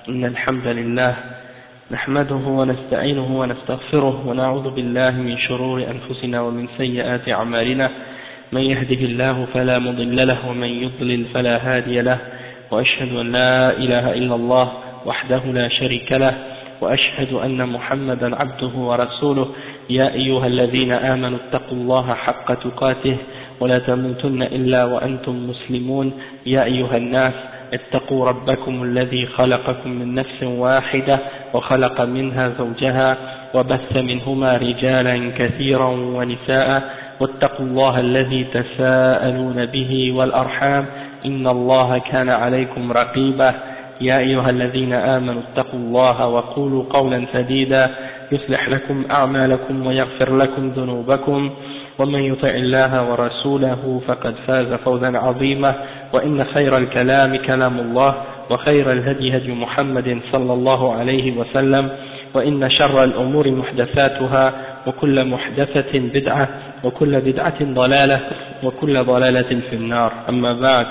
إن الحمد لله نحمده ونستعينه ونستغفره ونعوذ بالله من شرور أنفسنا ومن سيئات أعمالنا من يهده الله فلا مضل له ومن يضلل فلا هادي له وأشهد أن لا إله إلا الله وحده لا شريك له وأشهد أن محمدا عبده ورسوله يا أيها الذين آمنوا اتقوا الله حق تقاته ولا تموتن إلا وأنتم مسلمون يا أيها الناس اتقوا ربكم الذي خلقكم من نفس واحدة وخلق منها زوجها وبث منهما رجالا كثيرا ونساء واتقوا الله الذي تساءلون به والأرحام إن الله كان عليكم رقيبا يا أيها الذين آمنوا اتقوا الله وقولوا قولا سديدا يصلح لكم أعمالكم ويغفر لكم ذنوبكم ومن يطع الله ورسوله فقد فاز فوزا عظيما وإن خير الكلام كلام الله وخير الهدي هدي محمد صلى الله عليه وسلم وإن شر الأمور محدثاتها وكل محدثة بدعة وكل بدعة ضلالة وكل ضلالة في النار أما بعد.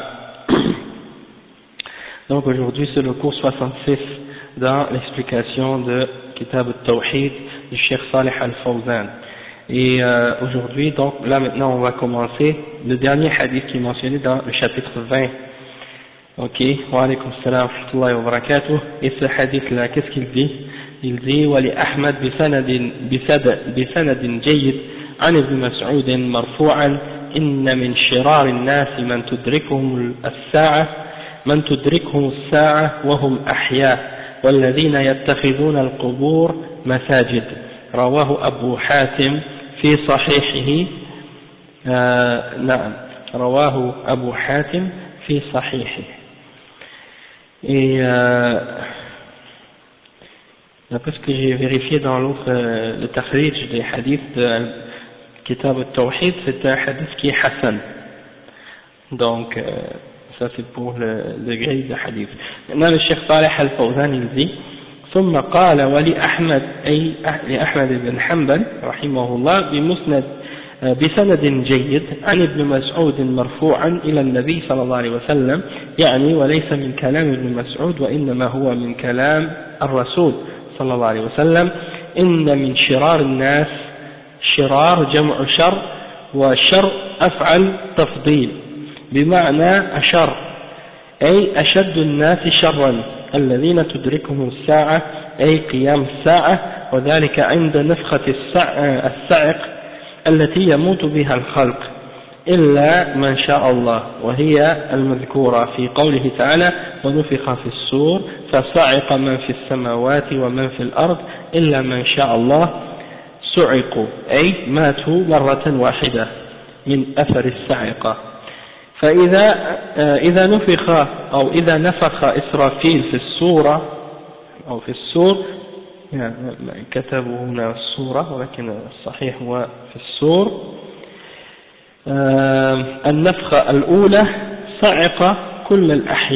Donc aujourd'hui c'est le cours 66 dans l'explication de Kitab al-Tawhid du Cheikh Salih Al-Fawzan. Et aujourd'hui, donc là maintenant on va commencer le dernier hadith qui est mentionné dans le chapitre 20. Ok, wa alaykum salam wa rahmatullahi wa barakatuh. Et ce hadith là, qu'est-ce qu'il dit? Il dit Wali Ahmad bisanadin jayyid an ibn Mas'ud marfu'an inna min shirar an-nas man tudrikuhum as-sa'a wa hum ahya والذين يتخذون القبور مساجد رواه أبو حاتم في صحيحه نعم رواه أبو حاتم في صحيحه. Et d'après ce que j'ai vérifié dans l'autre le takhrij des hadiths de Kitab al-Tawhid, c'est un hadith qui est Hassan, donc ça c'est pour le grade de hadith. Maintenant le Cheikh Salih Al-Fawzan il dit ثم قال ولأحمد أي لأحمد بن حنبل رحمه الله بسند جيد عن ابن مسعود مرفوعا إلى النبي صلى الله عليه وسلم يعني وليس من كلام ابن مسعود وإنما هو من كلام الرسول صلى الله عليه وسلم إن من شرار الناس شرار جمع شر وشر أفعل تفضيل بمعنى أشر أي أشد الناس شرا الذين تدركهم الساعة أي قيام الساعة وذلك عند نفخة الصعق التي يموت بها الخلق إلا من شاء الله وهي المذكورة في قوله تعالى ونفخ في الصور فصعق من في السماوات ومن في الأرض إلا من شاء الله صعقوا أي ماتوا مرة واحدة من أثر الصعقة. فإذا نفخ أو إذا نفخ إسرافيل في الصورة أو في الصور يعني كتبوا هنا الصورة ولكن الصحيح هو في الصور النفخة الأولى صعق كل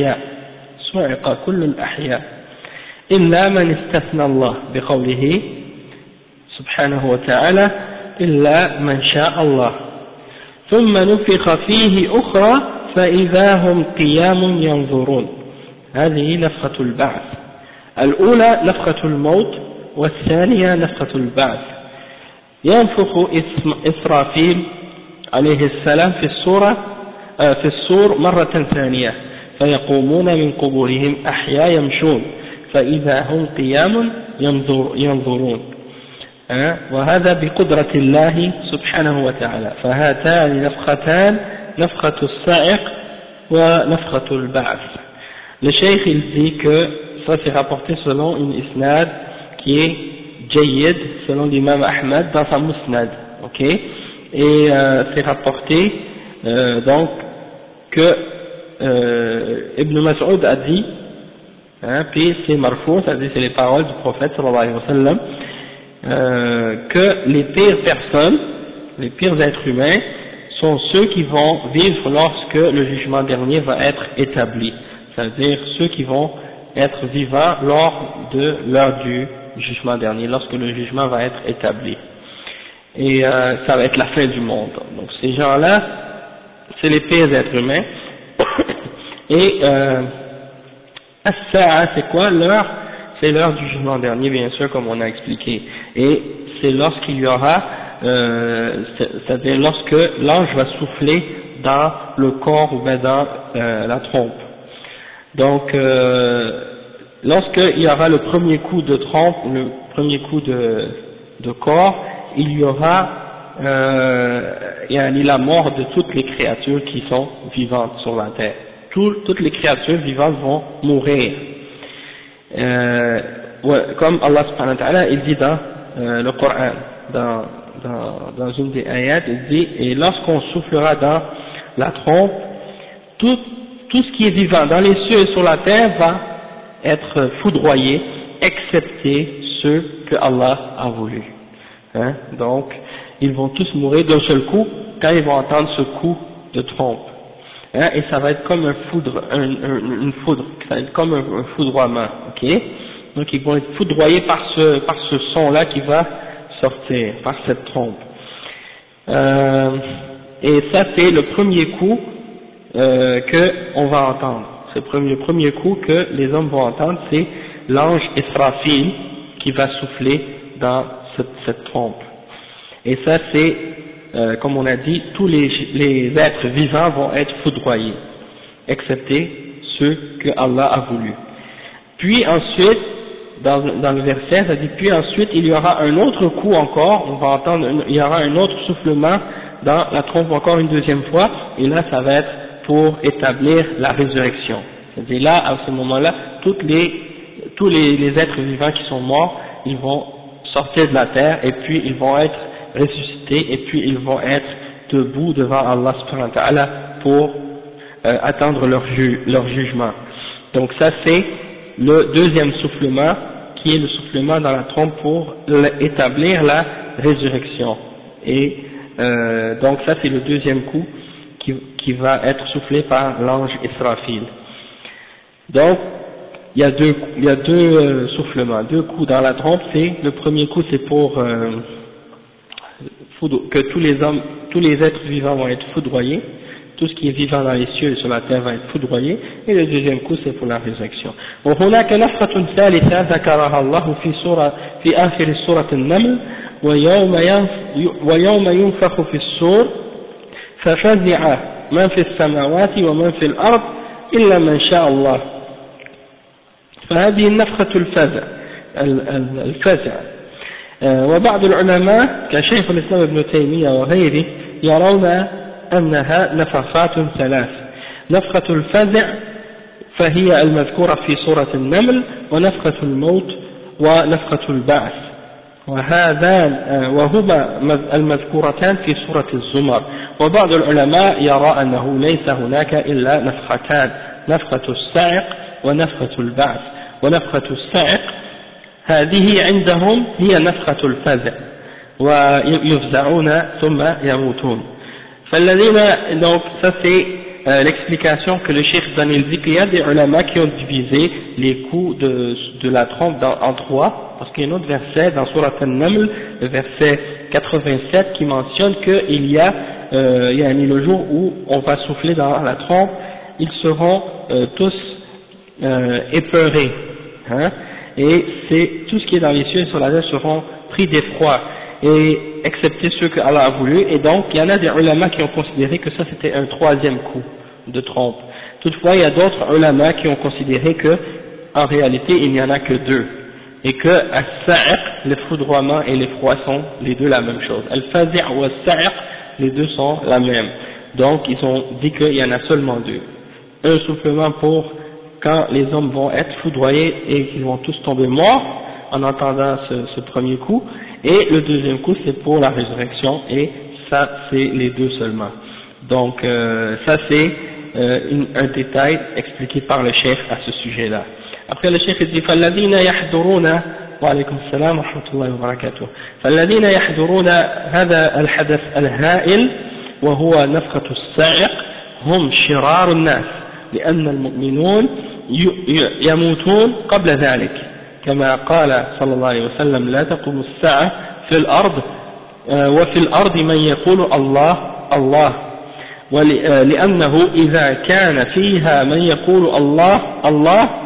الأحياء إلا من استثنى الله بقوله سبحانه وتعالى إلا من شاء الله ثم نفخ فيه أخرى فإذا هم قيام ينظرون. هذه نفخة البعث، الأولى نفخة الموت والثانية نفخة البعث. ينفخ إسرافيل عليه السلام في الصور مرة ثانية فيقومون من قبورهم أحياء يمشون فإذا هم قيام ينظرون وهذا بقدرة الله سبحانه وتعالى. فهاتان نفختان نفخة الصاعق ونفخة البعث. Le cheikh il dit que ça c'est rapporté selon une isnad qui est jayyid selon l'imam Ahmad dans sa musnad, ok, et c'est rapporté donc que Ibn Mas'ud a dit puis c'est marfou, c'est-à-dire c'est les paroles du prophète sallallahu alayhi wa sallam que les pires personnes, les pires êtres humains sont ceux qui vont vivre lorsque le jugement dernier va être établi, c'est-à-dire ceux qui vont être vivants lors de l'heure du jugement dernier, lorsque le jugement va être établi, et ça va être la fin du monde. Donc ces gens-là, c'est les pires êtres humains, et As-sa'a, c'est quoi l'heure? C'est l'heure du jugement dernier, bien sûr, comme on a expliqué. Et c'est lorsqu'il y aura, c'est-à-dire lorsque l'ange va souffler dans le corps ou bien dans la trompe. Donc, lorsqu'il y aura le premier coup de trompe, le premier coup de corps, il y aura la mort de toutes les créatures qui sont vivantes sur la terre. Toutes les créatures vivantes vont mourir. Comme Allah subhanahu wa ta'ala, il dit dans le Coran, dans une des ayats, il dit, et lorsqu'on soufflera dans la trompe, tout ce qui est vivant dans les cieux et sur la terre va être foudroyé, excepté ceux que Allah a voulu. Hein? Donc, ils vont tous mourir d'un seul coup quand ils vont entendre ce coup de trompe. Hein? Et ça va être comme une foudre, ça va être comme un foudroiement, ok? Donc ils vont être foudroyés par ce son-là qui va sortir, par cette trompe. Et ça c'est le premier coup que on va entendre. C'est le premier coup que les hommes vont entendre, c'est l'ange Israfil qui va souffler dans cette trompe. Et ça c'est, comme on a dit, tous les êtres vivants vont être foudroyés, excepté ceux que Allah a voulu. Puis ensuite, dans le verset, ça dit, puis ensuite il y aura un autre coup encore, on va entendre, il y aura un autre soufflement dans la trompe encore une deuxième fois, et là ça va être pour établir la résurrection. C'est-à-dire là, à ce moment-là, tous les êtres vivants qui sont morts, ils vont sortir de la terre, et puis ils vont être ressuscités, et puis ils vont être debout devant Allah subhanahu wa ta'ala pour attendre leur jugement. Donc ça c'est le deuxième soufflement, qui est le soufflement dans la trompe pour établir la résurrection. Et donc ça c'est le deuxième coup qui va être soufflé par l'ange Israfil. Donc il y a deux soufflements, deux coups dans la trompe. Le premier coup c'est pour que tous les êtres vivants vont être foudroyés, tout ce qui est vivant dans les cieux et sur la terre va être foudroyé, et le deuxième coup c'est pour la résurrection. وهناك نفخة ثالثة ذكرها الله في آخر سورة النمل ويوم ينفخ في الصور ففزع من في السماوات ومن في الأرض إلا من شاء الله. فهذه النفخة الفزع. وبعض العلماء كشيخ الإسلام ابن تيمية وغيره يرون أنها نفخات ثلاث. نفخة الفزع فهي المذكورة في سورة النمل، ونفخة الموت ونفخة البعث، وهما المذكورتان في سورة الزمر. وبعض العلماء يرى أنه ليس هناك إلا نفختان، نفخة الصعق ونفخة البعث. ونفخة الصعق هذه عندهم هي نفخة الفزع، ويفزعون ثم يموتون. Donc ça c'est l'explication que le cheikh donne. Il dit qu'il y a des ulama qui ont divisé les coups de la trompe en trois, parce qu'il y a un autre verset dans Surat An-Naml, le verset 87, qui mentionne qu'il y a le jour où on va souffler dans la trompe, ils seront tous épeurés, hein, et c'est tout ce qui est dans les cieux et sur la terre seront pris d'effroi, et excepté ceux que Allah a voulu. Et donc il y en a des ulama qui ont considéré que ça c'était un troisième coup de trompe. Toutefois il y a d'autres ulama qui ont considéré que en réalité il n'y en a que deux, et que as-sa'iq, le foudroiement et l'effroi sont les deux la même chose. Al-fazi' ou as-sa'iq, les deux sont la même. Donc ils ont dit qu'il y en a seulement deux, un soufflement pour quand les hommes vont être foudroyés et qu'ils vont tous tomber morts en entendant ce premier coup, et le deuxième coup c'est pour la résurrection, et ça c'est les deux seulement. Donc ça c'est un détail expliqué par le cheikh à ce sujet-là. Après le cheikh dit فالذين يحضرون وعليكم السلام ورحمة الله وبركاته فالذين يحضرون هذا الحدث الهائل وهو نفخة الصاعق هم شرار الناس لأن المؤمنون يموتون قبل ذلك كما قال صلى الله عليه وسلم لا تقوم الساعة في الأرض وفي الأرض من يقول الله الله لأنه إذا كان فيها من يقول الله الله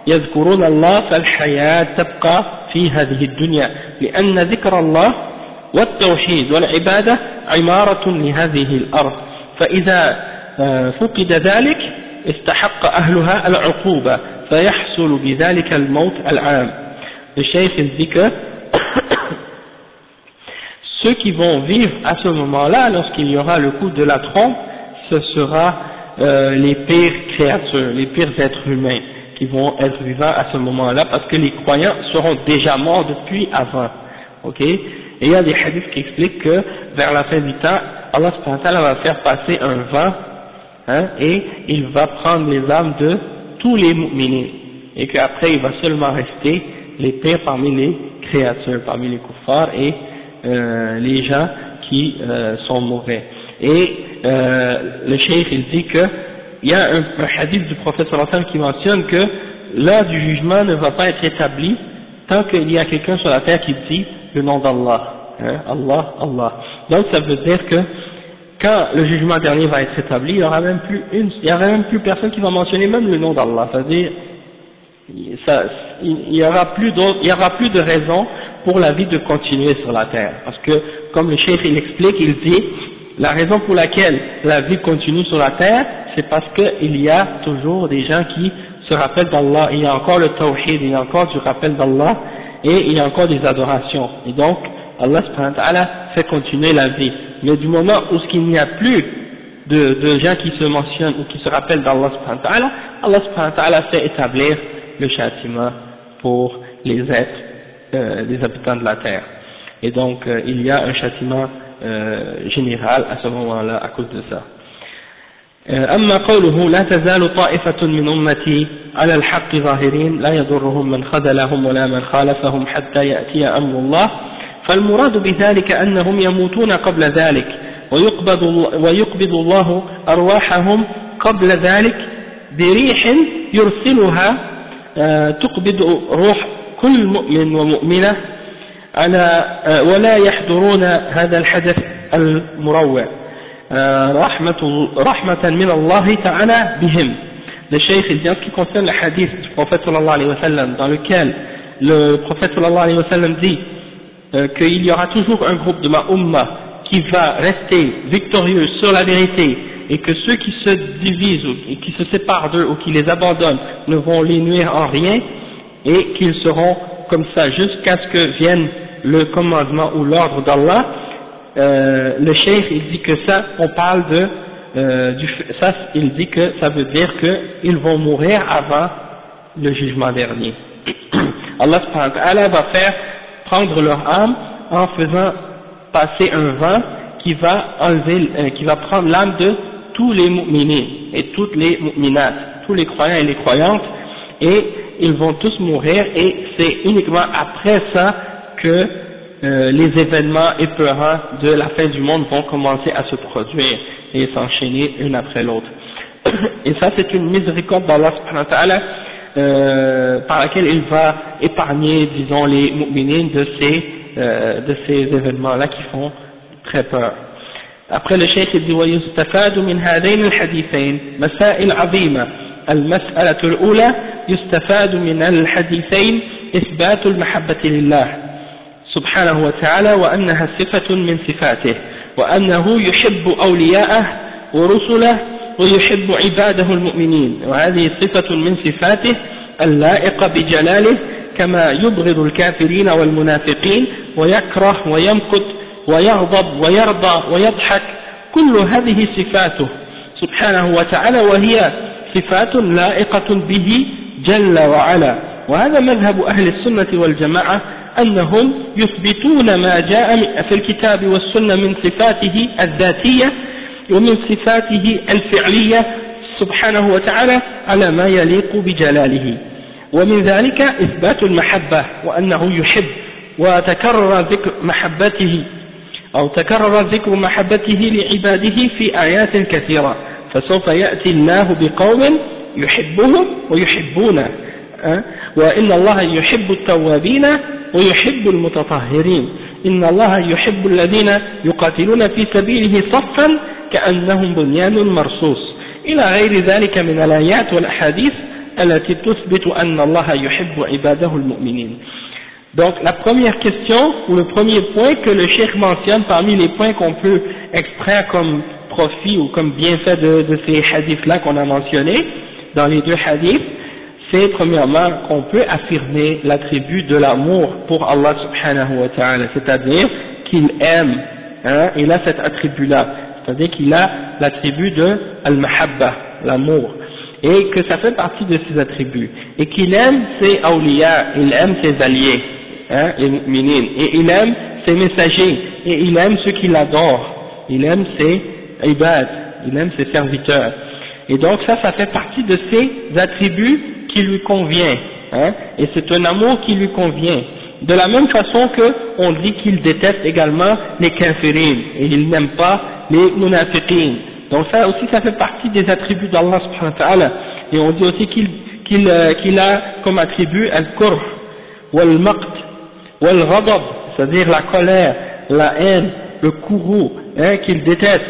يذكرون الله فالحياة تبقى في هذه الدنيا لأن ذكر الله والتوحيد والعبادة عمارة لهذه الأرض فإذا فقد ذلك استحق أهلها العقوبة فيحصل بذلك الموت العام. Le cheikh dit que ceux qui vont vivre à ce moment-là, lorsqu'il y aura le coup de la trompe, ce sera les pires créatures, les pires êtres humains qui vont être vivants à ce moment-là, parce que les croyants seront déjà morts depuis avant. Ok? Et il y a des hadiths qui expliquent que vers la fin du temps, Allah subhanahu wa ta'ala va faire passer un vent, et il va prendre les âmes de tous les mu'minins, et qu'après il va seulement rester les pires parmi les créatures, parmi les kuffars et les gens qui sont mauvais. Et le cheikh il dit que il y a un hadith du prophète sallallahu alayhi wa sallam qui mentionne que l'heure du jugement ne va pas être établie tant qu'il y a quelqu'un sur la terre qui dit le nom d'Allah, Allah, Allah. Donc ça veut dire que quand le jugement dernier va être établi, il y aura même plus personne qui va mentionner même le nom d'Allah. C'est-à-dire, il y aura plus de raison pour la vie de continuer sur la terre. Parce que, comme le cheikh il explique, il dit, la raison pour laquelle la vie continue sur la terre, c'est parce qu'il y a toujours des gens qui se rappellent d'Allah, il y a encore le tawhid, il y a encore du rappel d'Allah, et il y a encore des adorations. Et donc, Allah subhanahu wa ta'ala fait continuer la vie. Mais du moment où il n'y a plus de gens qui se mentionnent ou qui se rappellent d'Allah subhanahu wa ta'ala, Allah subhanahu wa ta'ala fait établir le châtiment pour les êtres, les habitants de la terre. Et donc, il y a un châtiment général à ce moment-là à cause de ça. أما قوله لا تزال طائفة من أمتي على الحق ظاهرين لا يضرهم من خذلهم ولا من خالفهم حتى يأتي أمر الله فالمراد بذلك أنهم يموتون قبل ذلك ويقبض الله أرواحهم قبل ذلك بريح يرسلها تقبض روح كل مؤمن ومؤمنة على ولا يحضرون هذا الحدث المروع رحمة من الله تعالى بهم. Le cheikh il dit en ce qui concerne le hadith du prophète sallallahu alayhi wa sallam dans lequel le prophète sallallahu alayhi wa sallam dit qu'il y aura toujours un groupe de ma umma qui va rester victorieux sur la vérité et que ceux qui se divisent et qui se séparent d'eux ou qui les abandonnent ne vont les nuire en rien et qu'ils seront comme ça jusqu'à ce que vienne le commandement ou l'ordre d'Allah. Le cheikh il dit que ça on parle il dit que ça veut dire qu'ils vont mourir avant le jugement dernier. Allah subhanahu wa ta'ala va faire prendre leur âme en faisant passer un vent qui va prendre l'âme de tous les mu'minins et toutes les mu'minat, tous les croyants et les croyantes, et ils vont tous mourir, et c'est uniquement après ça que les événements épeurants de la fin du monde vont commencer à se produire et s'enchaîner une après l'autre. Et ça c'est une miséricorde d'Allah subhanahu wa ta'ala par laquelle il va épargner, disons, les mu'minines de ces événements-là qui font très peur. Après le cheikh il dit ويستفاد من هذين الحديثين مسائل عظيمة. المسألة الأولى يستفاد من الحديثين إثبات المحبة لله سبحانه وتعالى وأنها صفة من صفاته وأنه يحب أولياءه ورسله ويحب عباده المؤمنين وهذه صفة من صفاته اللائقة بجلاله كما يبغض الكافرين والمنافقين ويكره ويمقت ويغضب ويرضى ويضحك كل هذه صفاته سبحانه وتعالى وهي صفات لائقة به جل وعلا. وهذا مذهب أهل السنة والجماعة أنهم يثبتون ما جاء في الكتاب والسنة من صفاته الذاتية ومن صفاته الفعلية سبحانه وتعالى على ما يليق بجلاله. ومن ذلك إثبات المحبة وأنه يحب وتكرر ذكر محبته لعباده في آيات كثيرة فسوف يأتي الله بقوم يحبهم ويحبونه وإن الله يحب التوابين ويحب المتطهرين إن الله يحب الذين يقاتلون في سبيله صفا كأنهم بنيان مرصوص إلى غير ذلك من الآيات والأحاديث التي تثبت أن الله يحب عباده المؤمنين. Donc la première question, ou le premier point que le cheikh mentionne parmi les points qu'on peut extraire comme profit ou comme bienfait de ces hadiths-là qu'on a mentionnés, dans les deux hadiths, c'est premièrement qu'on peut affirmer l'attribut de l'amour pour Allah subhanahu wa ta'ala, c'est-à-dire qu'il aime, il a cet attribut-là, c'est-à-dire qu'il a l'attribut de al-mahabba, l'amour, et que ça fait partie de ses attributs, et qu'il aime ses awliya, il aime ses alliés, les mu'minines, et il aime ses messagers, et il aime ceux qui l'adorent, il aime ses ibad, il aime ses serviteurs, et donc ça fait partie de ses attributs qui lui convient, et c'est un amour qui lui convient. De la même façon que on dit qu'il déteste également les kafirin, et il n'aime pas les munafiqin. Donc ça aussi, ça fait partie des attributs d'Allah subhanahu wa ta'ala. Et on dit aussi qu'il a comme attribut al-kurh, wal-maqt, wal-ghadab, c'est-à-dire la colère, la haine, le courroux, qu'il déteste,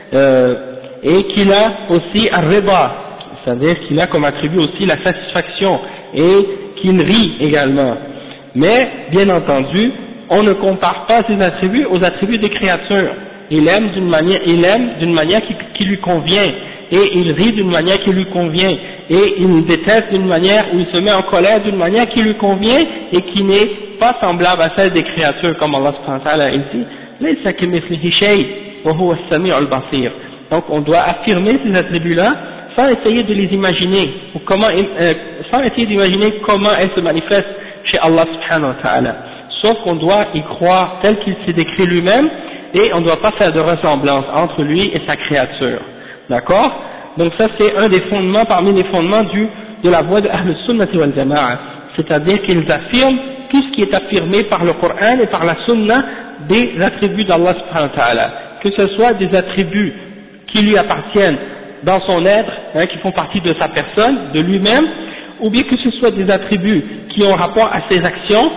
et qu'il a aussi al-rida, c'est-à-dire qu'il a comme attribut aussi la satisfaction, et qu'il rit également. Mais, bien entendu, on ne compare pas ces attributs aux attributs des créatures. Il aime d'une manière qui lui convient, et il rit d'une manière qui lui convient, et il déteste d'une manière, ou il se met en colère d'une manière qui lui convient, et qui n'est pas semblable à celle des créatures, comme Allah subhanahu wa ta'ala dit, laysa kamithlihi shay wa huwa as-sami'ul basir. Donc on doit affirmer ces attributs-là, sans essayer de les imaginer, ou sans essayer d'imaginer comment elles se manifestent chez Allah subhanahu wa ta'ala. Sauf qu'on doit y croire tel qu'il s'est décrit lui-même, et on ne doit pas faire de ressemblance entre lui et sa créature. D'accord? Donc ça c'est un des fondements parmi les fondements de la voie de Ahl Sunnah wal Jama'a, c'est-à-dire qu'ils affirment tout ce qui est affirmé par le Coran et par la Sunna des attributs d'Allah subhanahu wa ta'ala, que ce soit des attributs qui lui appartiennent dans son être, qui font partie de sa personne, de lui-même, ou bien que ce soit des attributs qui ont rapport à ses actions,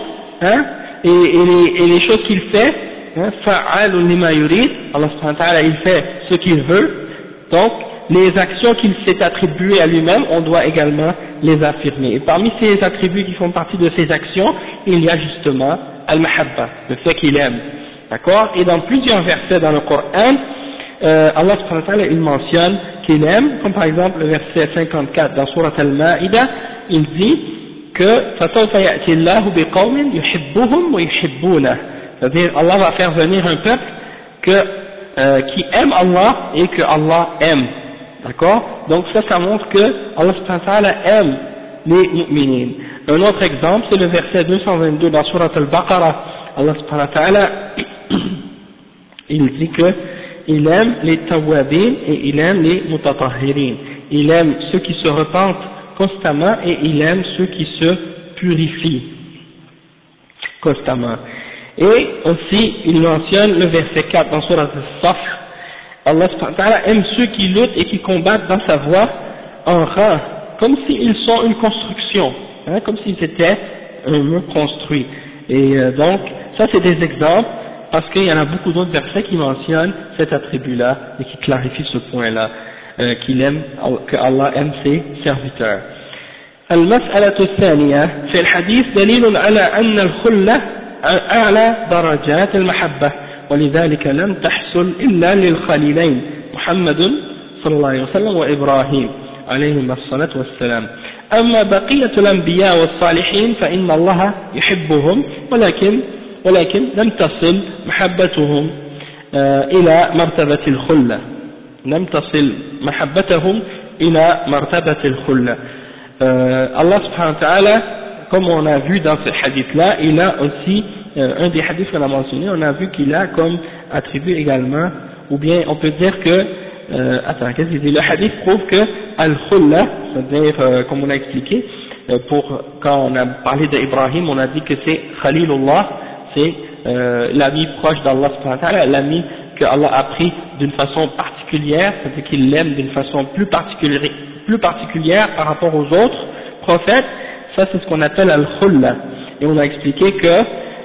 et les choses qu'il fait, fa'alun lima yurid, Allah subhanahu wa ta'ala il fait ce qu'il veut, donc les actions qu'il s'est attribuées à lui-même, on doit également les affirmer. Et parmi ces attributs qui font partie de ces actions, il y a justement al-mahabba, le fait qu'il aime, d'accord? Et dans plusieurs versets dans le Coran, Allah subhanahu wa ta'ala il mentionne qu'il aime, comme par exemple le verset 54 dans Surat Al-Ma'ida, il dit que فَسَوْفَ يَأْتِ اللَّهُ بِقَوْمٍ يُحِبُّهُمْ وَيُحِبُّونَهُ, c'est-à-dire Allah va faire venir un peuple qui aime Allah et que Allah aime, d'accord? Donc ça montre que Allah subhanahu wa ta'ala aime les mu'minines. Un autre exemple c'est le verset 222 dans Surat Al-Baqarah, Allah subhanahu wa ta'ala il dit que il aime les tawwabin et il aime les mutatahhirin, il aime ceux qui se repentent constamment et il aime ceux qui se purifient constamment. Et aussi il mentionne le verset 4 dans Surat As-Saff, Allah subhanahu wa ta'ala aime ceux qui luttent et qui combattent dans sa voie en rang, comme s'ils sont une construction, comme s'ils étaient un mur construit. Et donc ça c'est des exemples, parce qu'il y en a beaucoup d'autres versets qui mentionnent cet attribut-là et qui clarifient ce point-là, qu'il aime, que Allah aime ses serviteurs. المسألة الثانية في الحديث دليل على أن الخلة أعلى درجات المحبة، ولذلك لم تحصل إلا للخليلين محمد صلى الله عليه وسلم وإبراهيم عليهما الصلاة والسلام. أما بقية الأنبياء والصالحين فإن الله يحبهم ولكن لم تصل محبتهم إلى مرتبة الخلة، لم تصل محبتهم إلى مرتبة الخلة. Allah subhanahu wa ta'ala, comme on a vu dans ce hadith-là, il a aussi, un des hadiths qu'on a mentionné, on a vu qu'il a comme attribut également, ou bien on peut dire que, qu'est-ce qu'il dit? Le hadith prouve que al-khulla, c'est-à-dire, comme on a expliqué, quand on a parlé d'Ibrahim, on a dit que c'est Khalilullah, c'est l'ami proche d'Allah subhanahu wa ta'ala, l'ami que Allah a pris d'une façon particulière, c'est-à-dire qu'il l'aime d'une façon plus particulière par rapport aux autres prophètes. Ça c'est ce qu'on appelle al-khulla, et on a expliqué que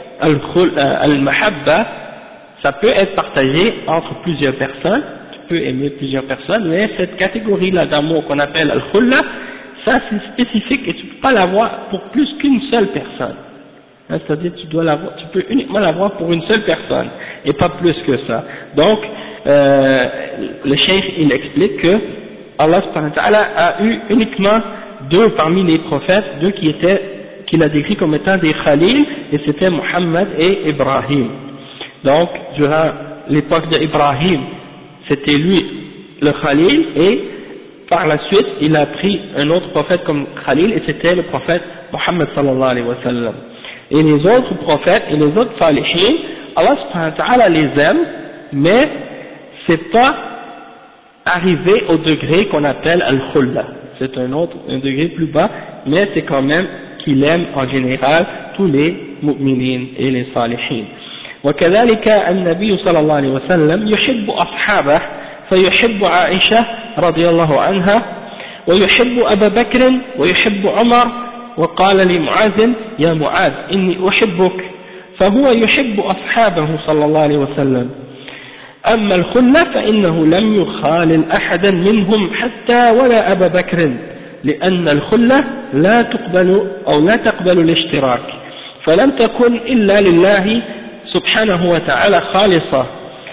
al-mahabba ça peut être partagé entre plusieurs personnes, tu peux aimer plusieurs personnes, mais cette catégorie là d'amour qu'on appelle al-khulla, ça c'est spécifique et tu ne peux pas l'avoir pour plus qu'une seule personne. Hein, c'est-à-dire tu peux uniquement l'avoir pour une seule personne et pas plus que ça. Donc le cheikh il explique que Allah subhanahu wa ta'ala a eu uniquement deux parmi les prophètes, deux qu'il a décrit comme étant des Khalil, et c'était Muhammad et Ibrahim. Donc durant l'époque d'Ibrahim, c'était lui le Khalil, et par la suite il a pris un autre prophète comme Khalil, et c'était le prophète Muhammad sallallahu alayhi wa sallam. Et les autres prophètes et les autres salihin, Allah subhanahu wa ta'ala les aime, mais c'est pas arrivé au degré qu'on appelle al-khulla. C'est un degré plus bas, mais c'est quand même qu'il aime en général tous les mu'minines et les salihin. وكذلك النبي صلى الله عليه وسلم يحب أصحابه فيحب عائشة رضي الله عنها ويحب أبا بكر ويحب عمر وقال لمعاذ يا معاذ إني أحبك فهو يحب أصحابه صلى الله عليه وسلم أما الخلة فإنه لم يخالل أحدا منهم حتى ولا أبا بكر لأن الخلة لا تقبل الاشتراك فلم تكن إلا لله سبحانه وتعالى خالصة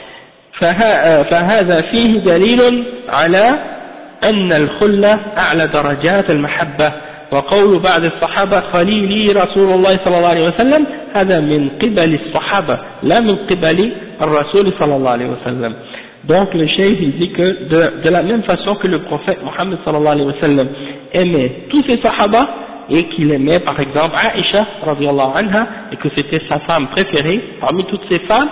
فهذا فيه دليل على أن الخلة أعلى درجات المحبة وقول بعض الصحابة خليلي رسول الله صلى الله عليه وسلم هذا من قبل الصحابة لا من قبل الرسول صلى الله عليه وسلم. Donc le cheikh il dit que de la même façon que le prophète Mohammed sallallahu alayhi wa sallam aimait tous ses sahaba et qu'il aimait par exemple Aïcha radiyallahu anha et que c'était sa femme préférée parmi toutes ses femmes,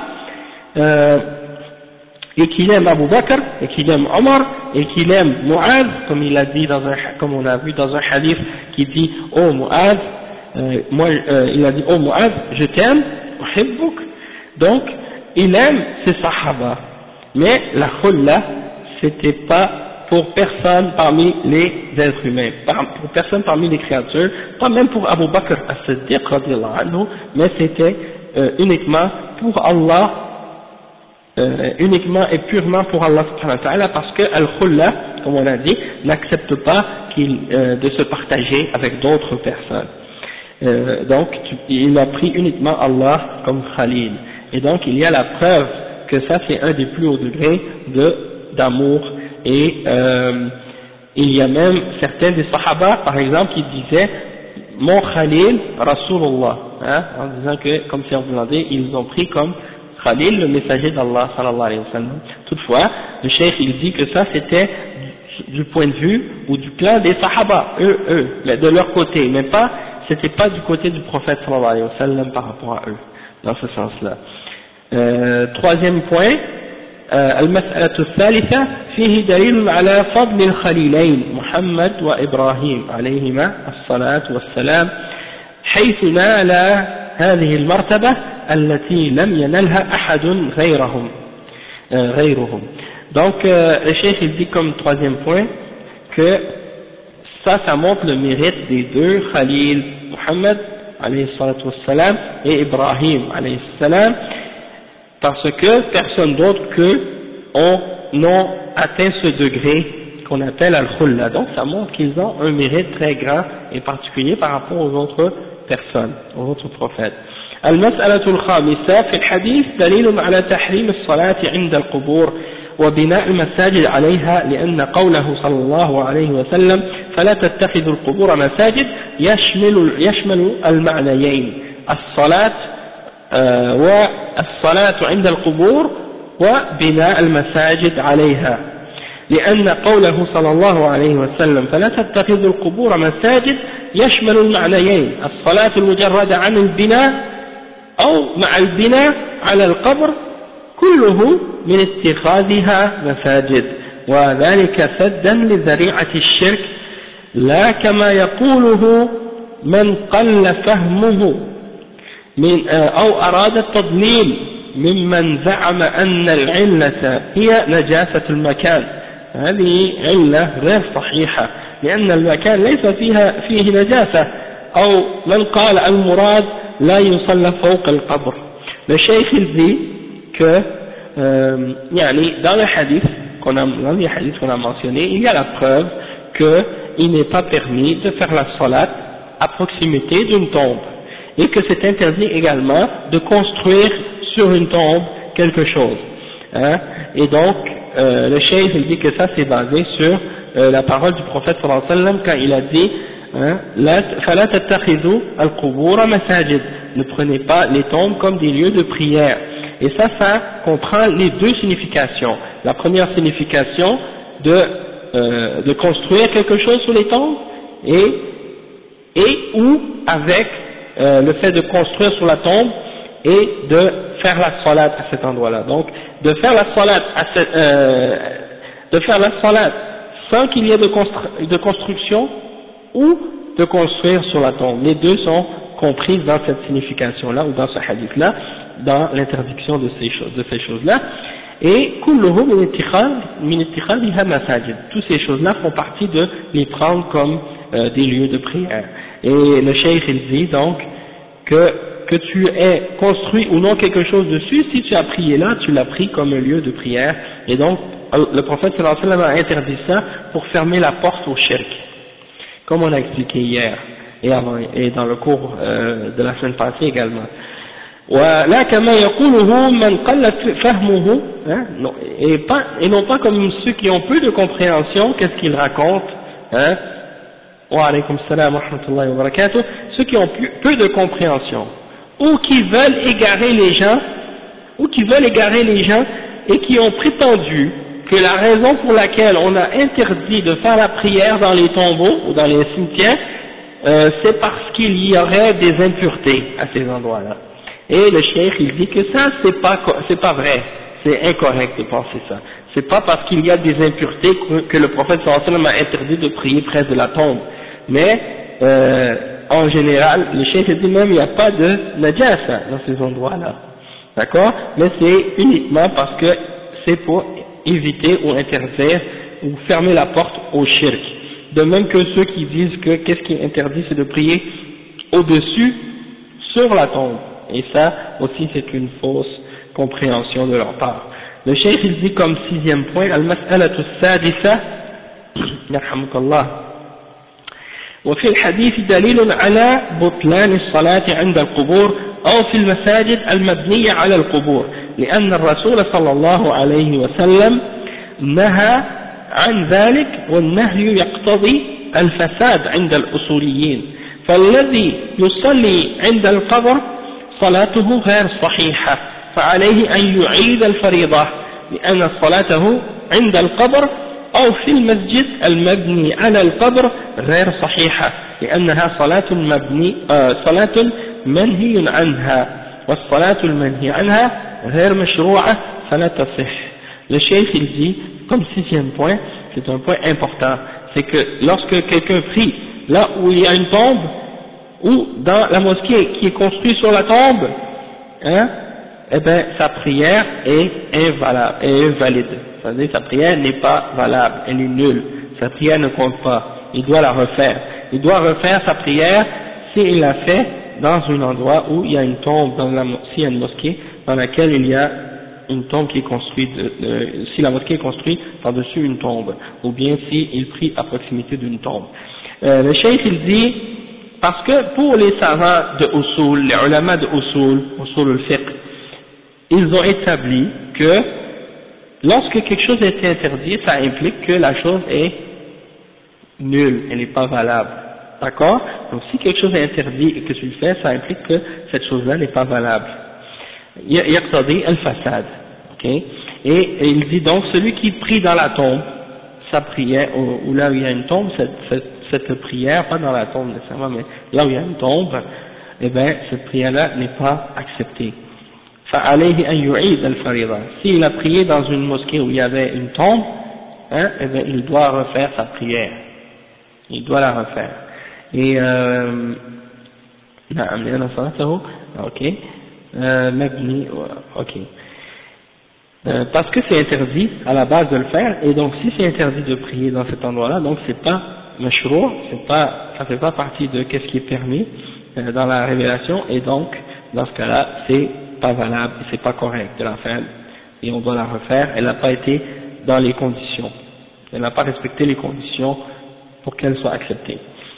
et qu'il aime Abu Bakr et qu'il aime Omar et qu'il aime Mu'adh, comme il a dit comme on a vu dans un hadith qui dit oh Mu'adh, il a dit oh Mu'adh je t'aime, uhibbuk. Donc il aime ses sahaba, mais la khulla c'était pas pour personne parmi les êtres humains, pour personne parmi les créatures, pas même pour Abu Bakr as-Siddiq radiyallahu anhu, mais c'était uniquement pour Allah, uniquement et purement pour Allah subhanahu wa ta'ala, parce que al-khulla, comme on a dit, n'accepte pas de se partager avec d'autres personnes. Donc il a pris uniquement Allah comme Khalil, et donc il y a la preuve que ça c'est un des plus hauts degrés d'amour. Et il y a même certains des sahaba par exemple qui disaient mon Khalil Rasulullah, hein, en disant que comme si on vous l'a dit, ils ont pris comme Khalil le messager d'Allah sallallahu alayhi wa sallam. Toutefois le cheikh il dit que ça c'était du point de vue ou du plan des sahaba, eux mais de leur côté, mais pas, c'était pas du côté du prophète sallallahu alayhi wa sallam par rapport à eux, dans ce sens là. Troisième point, المسألة الثالثة فيه دليل على فضل الخليلين محمد وإبراهيم عليهما الصلاة والسلام حيث نال هذه المرتبة التي لم ينلها أحد غيرهم. Donc le cheikh il dit comme troisième point que ça montre le mérite des deux Khalil, Muhammad alayhi salatu wassalam et Ibrahim alayhi salam, parce que personne d'autre qu'eux n'ont atteint ce degré qu'on appelle al-khulla. Donc ça montre qu'ils ont un mérite très grand et particulier par rapport aux autres personnes, aux autres prophètes. المسألة الخامسة في الحديث دليل على تحريم الصلاة عند القبور وبناء المساجد عليها لأن قوله صلى الله عليه وسلم فلا تتخذوا القبور مساجد يشمل المعنيين الصلاة والصلاة عند القبور وبناء المساجد عليها لأن قوله صلى الله عليه وسلم فلا تتخذوا القبور مساجد يشمل المعنيين الصلاة المجردة عن البناء أو مع البناء على القبر كله من اتخاذها مساجد وذلك سدا لذريعة الشرك لا كما يقوله من قل فهمه أو أراد التضليل ممن زعم أن العلة هي نجاسة المكان. هذه علة غير صحيحة لأن المكان ليس فيه نجاسة، أو من قال المراد لا يصلى فوق القبر. Le cheikh il dit que dans les hadiths qu'on a mentionnés, il y a la preuve il n'est pas permis de faire la salat à proximité d'une tombe, et que c'est interdit également de construire sur une tombe quelque chose. Hein. Et donc, le cheikh il dit que ça c'est basé sur la parole du prophète sallallahu alayhi wa sallam quand il a dit فَلَا تَتَّخِذُوا الْقُبُورَ مَسَاجِدَ, ne prenez pas les tombes comme des lieux de prière. Et ça comprend les deux significations. La première signification de construire quelque chose sur les tombes, et ou avec le fait de construire sur la tombe et de faire la salat à cet endroit-là. Donc, de faire la salat sans qu'il y ait de construction, ou de construire sur la tombe. Les deux sont comprises dans cette signification-là, ou dans ce hadith-là, dans l'interdiction de ces choses-là. Et kulluhum min ittikhadhiha masajid. Toutes ces choses-là font partie de les prendre comme des lieux de prière. Et le cheikh il dit donc que tu aies construit ou non quelque chose dessus, si tu as prié là, tu l'as pris comme un lieu de prière. Et donc le prophète sallallahu alayhi wa sallam a interdit ça pour fermer la porte au shirk, comme on a expliqué hier et dans le cours de la semaine passée également. ولا كما يقوله من قل فهمه, et non pas comme ceux qui ont peu de compréhension, qu'est-ce qu'ils racontent, hein, wa alaykum salam wa rahmatullahi wa barakatuh, ceux qui ont peu de compréhension, ou qui veulent égarer les gens, et qui ont prétendu que la raison pour laquelle on a interdit de faire la prière dans les tombeaux ou dans les cimetières, c'est parce qu'il y aurait des impuretés à ces endroits-là. Et le cheikh il dit que ça c'est pas vrai, c'est incorrect de penser ça. C'est pas parce qu'il y a des impuretés que le prophète sallallahu alayhi wa sallam a interdit de prier près de la tombe. Mais en général, le cheikh dit même il n'y a pas de najasa dans ces endroits-là. D'accord? Mais c'est uniquement parce que c'est pour éviter ou interdire ou fermer la porte au shirk. De même que ceux qui disent que qu'est-ce qui est interdit, c'est de prier au-dessus, sur la tombe. Et ça aussi c'est une fausse compréhension de leur part. Le cheikh il dit comme sixième point, al-mas'alatu as-sadisa, yarhamukallah, وفي الحديث دليل على بطلان الصلاة عند القبور أو في المساجد المبنية على القبور، لأن الرسول صلى الله عليه وسلم نهى عن ذلك، والنهي يقتضي الفساد عند الأصوليين، فالذي يصلي عند القبر صلاته غير صحيحة، فعليه أن يعيد الفريضة، لأن صلاته عند القبر أو في المسجد المبني على القبر غير صحيحة، لأنها صلاة منهي عنها، والصلاة المنهي عنها غير مشروعة فلا تصح. Le cheikh il dit, comme sixième point, c'est un point important, c'est que lorsque quelqu'un prie là où il y a une tombe, ou dans la mosquée qui est construite sur la tombe, hein, eh bien sa prière est invalide. C'est-à-dire sa prière n'est pas valable, elle est nulle, sa prière ne compte pas, il doit la refaire. Il doit refaire sa prière s'il l'a fait dans un endroit où il y a une tombe, s'il y a une mosquée dans laquelle il y a une tombe qui est construite, si la mosquée est construite par-dessus une tombe, ou bien s'il prie à proximité d'une tombe. Le cheikh il dit, parce que pour les savants de usul, les ulama de usul al-fiqh, ils ont établi que lorsque quelque chose est interdit, ça implique que la chose est nulle, elle n'est pas valable. D'accord? Donc si quelque chose est interdit et que tu le fais, ça implique que cette chose-là n'est pas valable. Yaqtadi al-fasad. Ok? Et il dit donc, celui qui prie dans la tombe, sa prière, ou là où il y a une tombe, cette prière, pas dans la tombe nécessairement, mais là où il y a une tombe, eh bien, cette prière-là n'est pas acceptée. فَعَلَيْهِ أَنْ يُعِيدَ الْفَرِيضَةَ. S'il a prié dans une mosquée où il y avait une tombe, hein, eh bien, il doit refaire sa prière. Il doit la refaire. Et, ok, ok. Parce que c'est interdit à la base de le faire, et donc si c'est interdit de prier dans cet endroit-là, donc c'est pas mashrou', ça fait pas partie de qu'est-ce qui est permis dans la révélation, et donc dans ce cas-là c'est pas valable, et c'est pas correct de la faire, et on doit la refaire. Elle n'a pas été dans les conditions, elle n'a pas respecté les conditions pour qu'elle soit acceptée.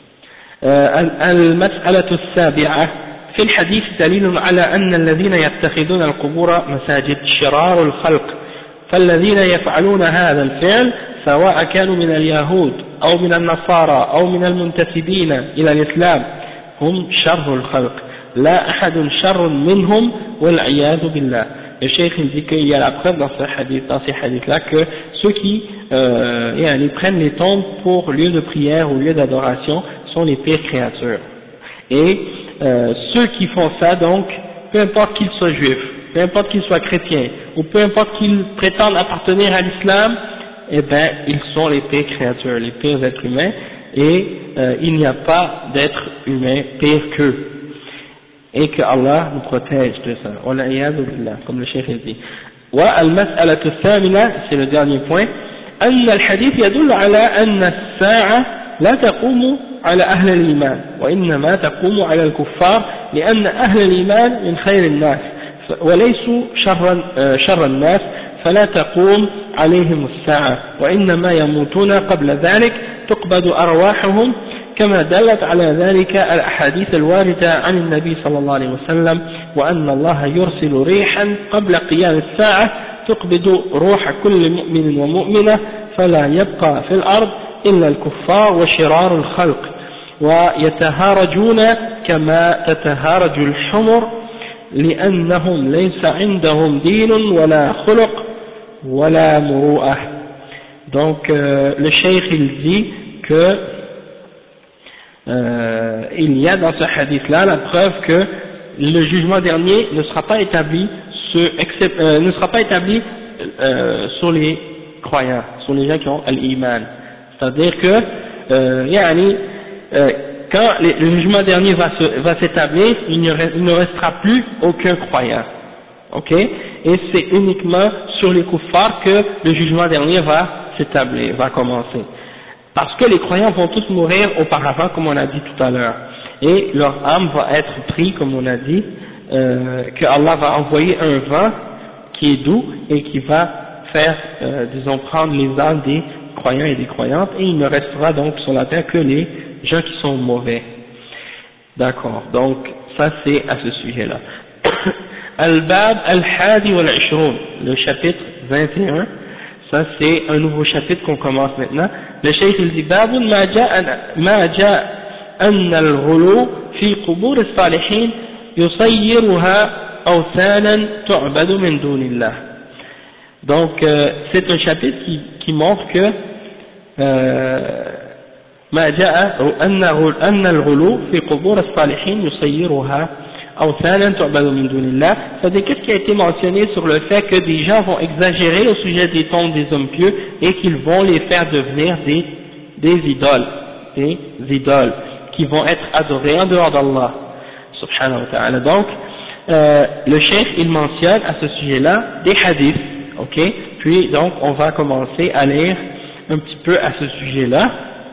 المسألة السابعة في الحديث دليل على أن الذين يتخذون القبور مساجد شرار الخلق، فالذين يفعلون هذا الفعل سواء كانوا من اليهود أو من النصارى أو من المنتسبين إلى الإسلام هم شر الخلق لا أحد شر منهم والعياذ بالله. Le cheikh il dit qu'il y a la preuve dans ces hadiths-là que ceux qui prennent les tombes pour lieu de prière ou lieu d'adoration sont les pires créatures. Et ceux qui font ça, donc, peu importe qu'ils soient juifs, peu importe qu'ils soient chrétiens, ou peu importe qu'ils prétendent appartenir à l'islam, eh ben, ils sont les pires créatures, les pires êtres humains, et il n'y a pas d'être humain pire qu'eux. Et que Allah nous protège de ça. Comme le cheikh dit. والمسألة الثامنة, c'est le dernier point, أن الحديث يدل على أن الساعة لا تقوم على أهل الإيمان وإنما تقوم على الكفار لأن أهل الإيمان من خير الناس وليسوا شر الناس فلا تقوم عليهم الساعة وإنما يموتون قبل ذلك تقبض أرواحهم كما دلت على ذلك الأحاديث الواردة عن النبي صلى الله عليه وسلم وأن الله يرسل ريحا قبل قيام الساعة تقبض روح كل مؤمن ومؤمنة فلا يبقى في الأرض إلا الكفار وشرار الخلق ويتهارجون كما تتهارج الحمر لأنهم ليس عندهم دين ولا خلق ولا مروءة. Donc le cheikh il dit que il y a dans ce hadith là la preuve que le jugement dernier ne sera pas établi sur les croyants, sur les gens qui ont l'iman. C'est-à-dire que quand le jugement dernier va s'établir, il ne restera plus aucun croyant. Ok? Et c'est uniquement sur les kuffars que le jugement dernier va s'établir, va commencer. Parce que les croyants vont tous mourir auparavant, comme on a dit tout à l'heure. Et leur âme va être prise, comme on a dit, que Allah va envoyer un vent qui est doux et qui va faire, disons, prendre les âmes des croyants et des croyantes, et il ne restera donc sur la terre que les gens qui sont mauvais. D'accord, donc ça c'est à ce sujet-là. Al-Bab al-Hadi wal-Ishroun, le chapitre 21, ça c'est un nouveau chapitre qu'on commence maintenant. Le cheikh il dit Bab ma ja'a anna al-ghulu fi qubur as-salihin yusayyiruha awthanan tu'badu min dunillah. Donc c'est un chapitre qui montre que ما جاء أن الغلو في قبور الصالحين يصيرها أوثانا تعبد من دون الله. C'est-à-dire qu'est-ce qui a été mentionné sur le fait que des gens vont exagérer au sujet des tombes des hommes pieux et qu'ils vont les faire devenir des idoles qui vont être adorées en dehors d'Allah subhanahu wa ta'ala. Donc le cheikh il mentionne à ce sujet-là des hadiths, ok, puis donc on va commencer à lire un petit peu à ce sujet-là,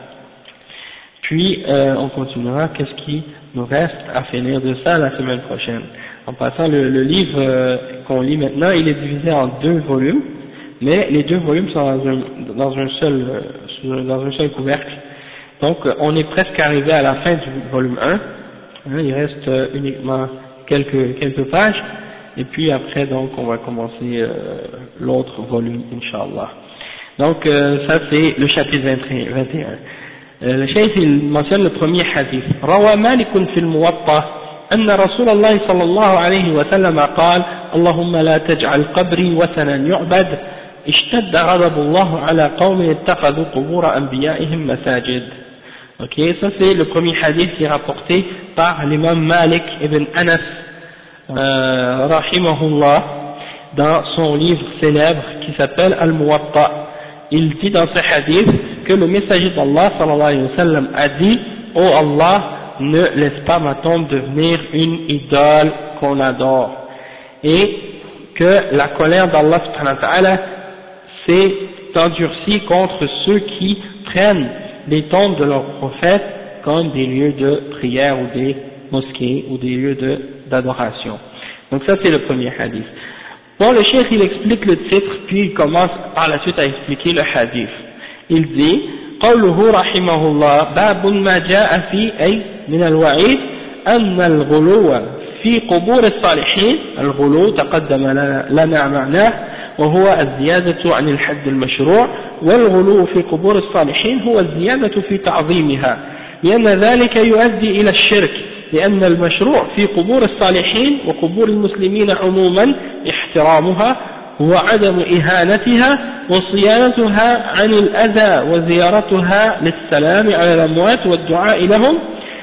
puis on continuera. Qu'est-ce qui nous reste à finir de ça la semaine prochaine. En passant, le livre qu'on lit maintenant, il est divisé en 2 volumes, mais les 2 volumes sont dans un seul couvercle. Donc on est presque arrivé à la fin du volume 1, il reste uniquement quelques pages, et puis après donc on va commencer l'autre volume, Inch'Allah. Donc ça c'est le chapitre 21. Le cheikh il mentionne le premier hadith. روى مالك في الموطأ أن رسول الله صلى الله عليه وسلم قال اللهم لا تجعل قبري وثنا يعبد اشتد غضب الله على قوم اتخذوا قبور أنبيائهم مساجد. Ok, ça c'est le premier hadith qui est rapporté par l'imam Malik ibn Anas rahimahullah dans son livre célèbre qui s'appelle Al-Muwatta. Il dit dans ce hadith que le messager d'Allah sallallahu alayhi wa sallam a dit « Oh Allah, ne laisse pas ma tombe devenir une idole qu'on adore » et que la colère d'Allah subhanahu wa ta'ala s'est endurcie contre ceux qui prennent les tombes de leurs prophètes comme des lieux de prière ou des mosquées ou des lieux d'adoration. Donc ça c'est le premier hadith. Bon, le cheikh il explique le titre, puis il commence par la suite à expliquer le hadith. Il dit قوله رحمه الله باب ما جاء في أي من الوعيد أن الغلو في قبور الصالحين. الغلو تقدم لنا معناه وهو الزيادة عن الحد المشروع، والغلو في قبور الصالحين هو الزيادة في تعظيمها، لأن ذلك يؤدي إلى الشرك، لأن المشروع في قبور الصالحين وقبور المسلمين عموما احترامها وعدم إهانتها وصيانتها عن الأذى وزيارتها للسلام على الأموات والدعاء لهم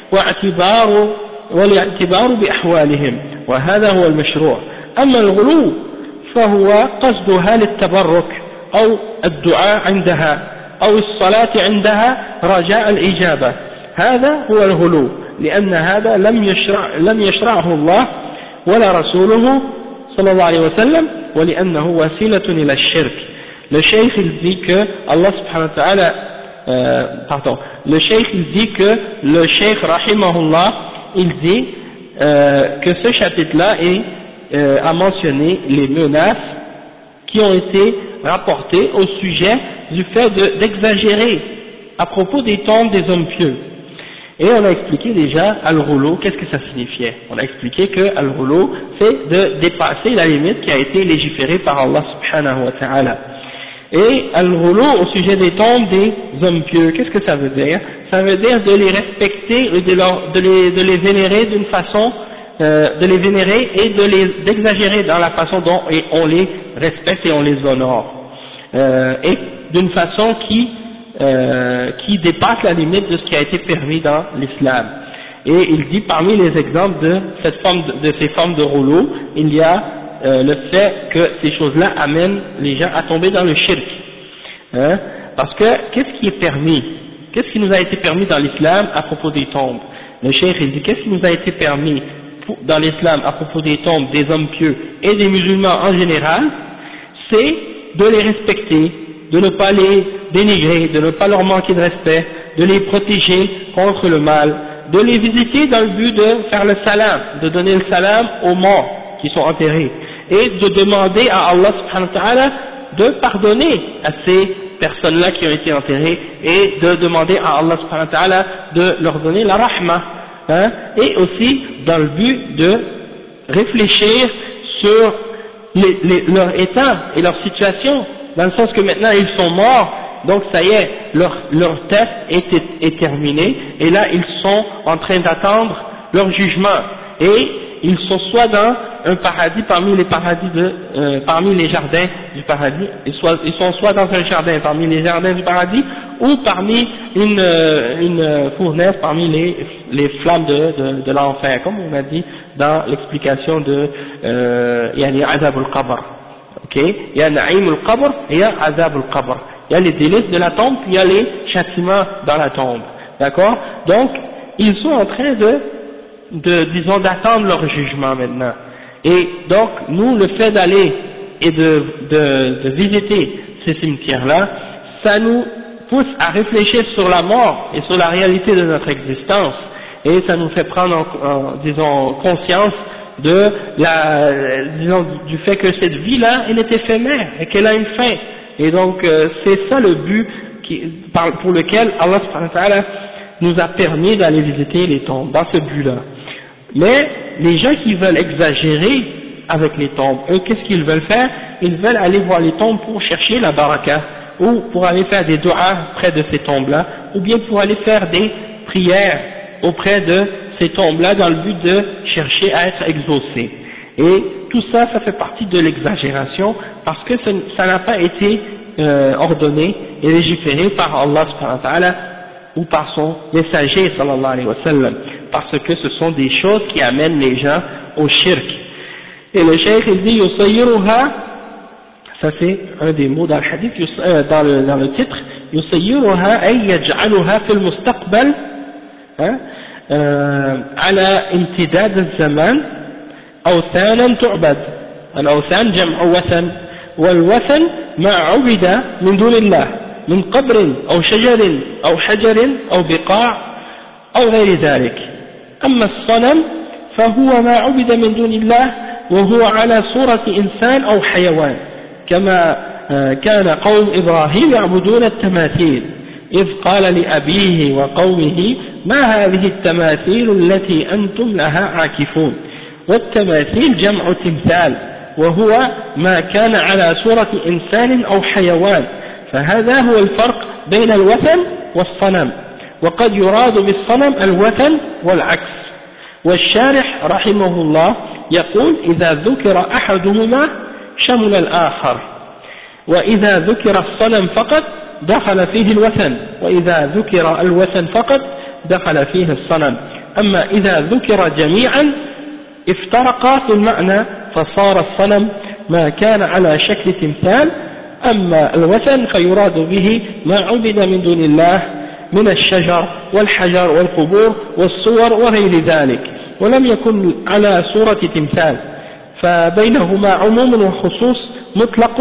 والاعتبار بأحوالهم، وهذا هو المشروع. أما الغلو فهو قصدها للتبرك أو الدعاء عندها أو الصلاة عندها رجاء الإجابة، هذا هو الغلو، لأن هذا لم يشرعه الله ولا رسوله صلى الله عليه وسلم، ولأنه وسيلة إلى الشرك. Le cheikh il dit que Allah subhanahu wa ta'ala le cheikh il dit que le cheikh rahimahullah il dit que ce chapitre-là a mentionné les menaces qui ont été rapportées au sujet du fait d'exagérer à propos des tombes des hommes pieux. Et on a expliqué déjà al-ghulu, qu'est-ce que ça signifiait. On a expliqué que al-ghulu c'est de dépasser la limite qui a été légiférée par Allah subhanahu wa ta'ala. Et al-ghulu au sujet des tombes des hommes pieux, qu'est-ce que ça veut dire? Ça veut dire de les respecter et de les vénérer d'une façon, de les vénérer et d'exagérer dans la façon dont on les respecte et on les honore, et d'une façon qui dépasse la limite de ce qui a été permis dans l'islam. Et il dit parmi les exemples de ces formes de ghulu, il y a le fait que ces choses-là amènent les gens à tomber dans le shirk, parce que qu'est-ce qui est permis, qu'est-ce qui nous a été permis dans l'islam à propos des tombes? Le cheikh il dit qu'est-ce qui nous a été permis dans l'islam à propos des tombes des hommes pieux et des musulmans en général, c'est de les respecter, de ne pas les dénigrer, de ne pas leur manquer de respect, de les protéger contre le mal, de les visiter dans le but de faire le salam, de donner le salam aux morts qui sont enterrés, et de demander à Allah subhanahu wa ta'ala de pardonner à ces personnes-là qui ont été enterrées, et de demander à Allah subhanahu wa ta'ala de leur donner la rahma, et aussi dans le but de réfléchir sur leur état et leur situation, dans le sens que maintenant ils sont morts, donc ça y est, leur test est terminé, et là ils sont en train d'attendre leur jugement, et ils sont soit dans un paradis parmi les jardins du paradis, ils sont soit dans un jardin parmi les jardins du paradis, ou parmi une fournaise parmi les flammes de l'enfer, comme on a dit dans l'explication de yani azab al-qabr. Ok, il y a na'im al-qabr et il y a azab al-qabr. Il y a les délices de la tombe, puis il y a les châtiments dans la tombe. D'accord? Donc, ils sont en train disons, d'attendre leur jugement maintenant. Et donc, nous, le fait d'aller et de visiter ces cimetières-là, ça nous pousse à réfléchir sur la mort et sur la réalité de notre existence. Et ça nous fait prendre, disons, conscience du fait que cette vie-là, elle est éphémère et qu'elle a une fin. Et donc, c'est ça le but pour lequel Allah subhanahu wa ta'ala nous a permis d'aller visiter les tombes, dans ce but-là. Mais les gens qui veulent exagérer avec les tombes, eux, qu'est-ce qu'ils veulent faire? Ils veulent aller voir les tombes pour chercher la baraka, ou pour aller faire des du'as près de ces tombes-là, ou bien pour aller faire des prières auprès de ces tombes-là dans le but de chercher à être exaucés. Et tout ça, ça fait partie de l'exagération, parce que ça n'a pas été ordonné et légiféré par Allah subhanahu wa ta'ala ou par son messager sallallahu alayhi wa sallam, parce que ce sont des choses qui amènent les gens au shirk. Et le cheikh il dit yusayyiruha, ça c'est un des mots dans le hadith, dans le titre, yusayyiruha ay yaj'aluha fil mustaqbal على امتداد الزمان أوثانا تعبد. الأوثان جمع وثن، والوثن ما عبد من دون الله من قبر أو شجر أو حجر أو بقاع أو غير ذلك. أما الصنم فهو ما عبد من دون الله وهو على صورة إنسان أو حيوان، كما كان قوم إبراهيم يعبدون التماثيل. إذ قال لأبيه وقومه ما هذه التماثيل التي أنتم لها عاكفون. والتماثيل جمع تمثال، وهو ما كان على صورة إنسان أو حيوان، فهذا هو الفرق بين الوثن والصنم، وقد يراد بالصنم الوثن والعكس. والشارح رحمه الله يقول إذا ذكر أحدهما شمل الآخر، وإذا ذكر الصنم فقط دخل فيه الوثن، وإذا ذكر الوثن فقط دخل فيه الصنم. أما إذا ذكر جميعا افترقا في المعنى، فصار الصنم ما كان على شكل تمثال، أما الوثن فيراد به ما عبد من دون الله من الشجر والحجر والقبور والصور وغير ذلك، ولم يكن على صورة تمثال، فبينهما عموم وخصوص مطلق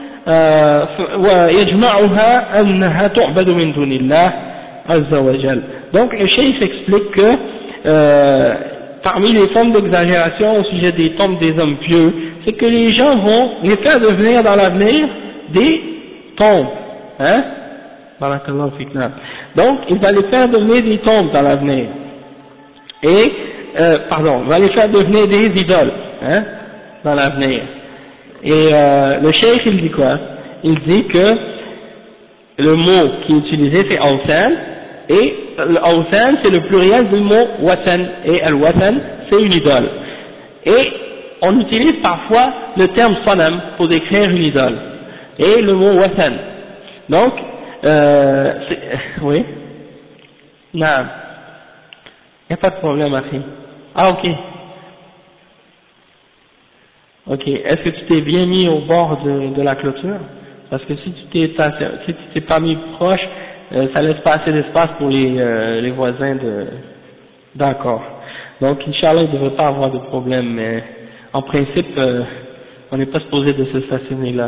ويجمعها أنها تعبد من دون الله عز وجل. Donc le cheikh explique que parmi les formes d'exagération au sujet des tombes des hommes pieux, c'est que les gens vont les faire devenir dans l'avenir des tombes, hein? Donc il va les faire devenir des tombes dans l'avenir, et il va les faire devenir des idoles, hein, dans l'avenir. Et le cheikh il dit quoi? Il dit que le mot qui est utilisé c'est awthan, et l'awthan c'est le pluriel du mot watan, et al-watan c'est une idole. Et on utilise parfois le terme sanam pour décrire une idole, et le mot watan. Donc, oui, non, il n'y a pas de problème, Akhi. Ah, ok. Ok, est-ce que tu t'es bien mis au bord de la clôture? Parce que si tu t'es pas mis proche, ça laisse pas assez d'espace pour les voisins de... D'accord. Donc, Inch'Allah, il ne devrait pas avoir de problème, mais en principe, on n'est pas supposé de se stationner là.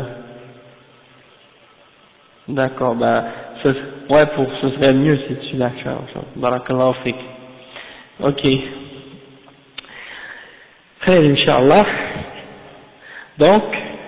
D'accord, bah, ce serait mieux si tu la charges. Barakallahu fik. Ok. Très Inch'Allah. Donc,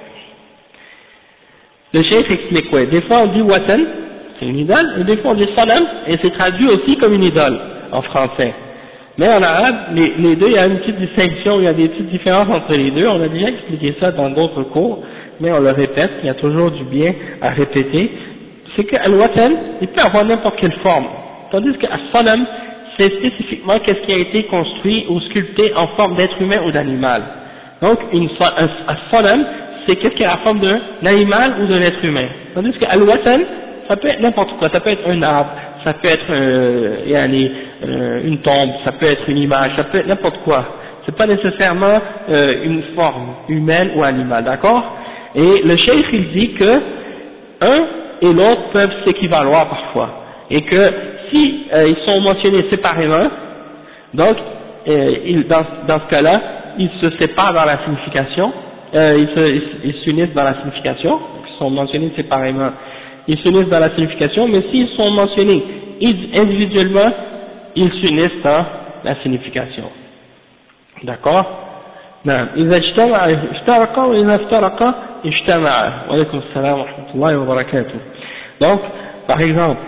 le cheikh explique quoi? Des fois on dit watan, c'est une idole, et des fois on dit sanam, et c'est traduit aussi comme une idole en français. Mais en arabe, les deux, il y a une petite distinction, il y a des petites différences entre les deux. On a déjà expliqué ça dans d'autres cours, mais on le répète, il y a toujours du bien à répéter. C'est que al-watan, il peut avoir n'importe quelle forme, tandis que al-sanam, c'est spécifiquement qu'est-ce qui a été construit ou sculpté en forme d'être humain ou d'animal. Donc, un sanam, c'est qu'est-ce qui a la forme d'un animal ou d'un être humain. Tandis que al-watan, ça peut être n'importe quoi, ça peut être un arbre, ça peut être une tombe, ça peut être une image, ça peut être n'importe quoi. C'est pas nécessairement une forme humaine ou animale, d'accord? Et le cheikh il dit que un et l'autre peuvent s'équivaloir parfois, et que si ils sont mentionnés séparément, donc dans ce cas-là, ils se séparent dans la signification, ils s'unissent dans la signification, ils sont mentionnés séparément, ils s'unissent dans la signification, mais s'ils sont mentionnés individuellement, ils s'unissent dans la signification. D'accord? نعم إذا اجتمع اشترقا وإذا افترقا اجتمعا وعليكم السلام ورحمة الله وبركاته. Donc par exemple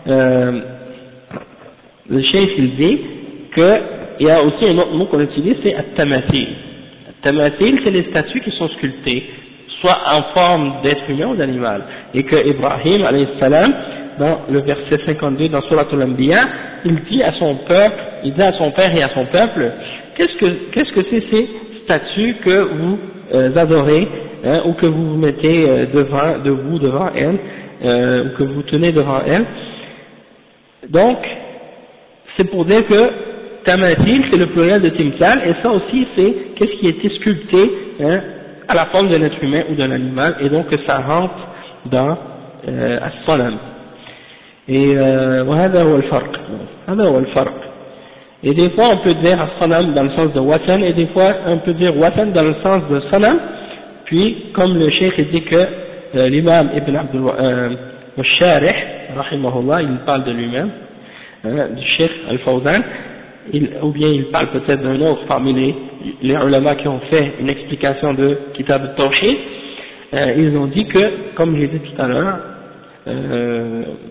le cheikh il dit que il y a aussi un autre mot qu'on utilise, c'est at-tamathil. At-tamathil, c'est les statues qui sont sculptées soit en forme d'être humain ou d'animal, et que Ibrahim alayhi salam dans le verset 52 dans Surat al-Anbiya, il dit à son peuple, il dit à son père et à son peuple, qu'est-ce que c'est ces statues que vous adorez, hein, ou que vous vous mettez devant elles, ou que vous tenez devant elles. Donc c'est pour dire que tamathil c'est le pluriel de timsal, et ça aussi c'est qu'est-ce qui a été sculpté, hein, à la forme d'un être humain ou d'un animal, et donc ça rentre dans as-sanam. Et وهذا هو الفرق. هذا هو الفرق. Et des fois on peut dire as-sanam dans le sens de watan, et des fois on peut dire watan dans le sens de sanam. Puis comme le cheikh dit que l'imam Ibn Abdul al-Sharih rahimahullah, il parle de lui-même, du cheikh al-Fawzan, ou bien il parle peut-être d'un autre parmi les ulama qui ont fait une explication de Kitab al-Tawhid. Ils ont dit que, comme j'ai dit tout à l'heure,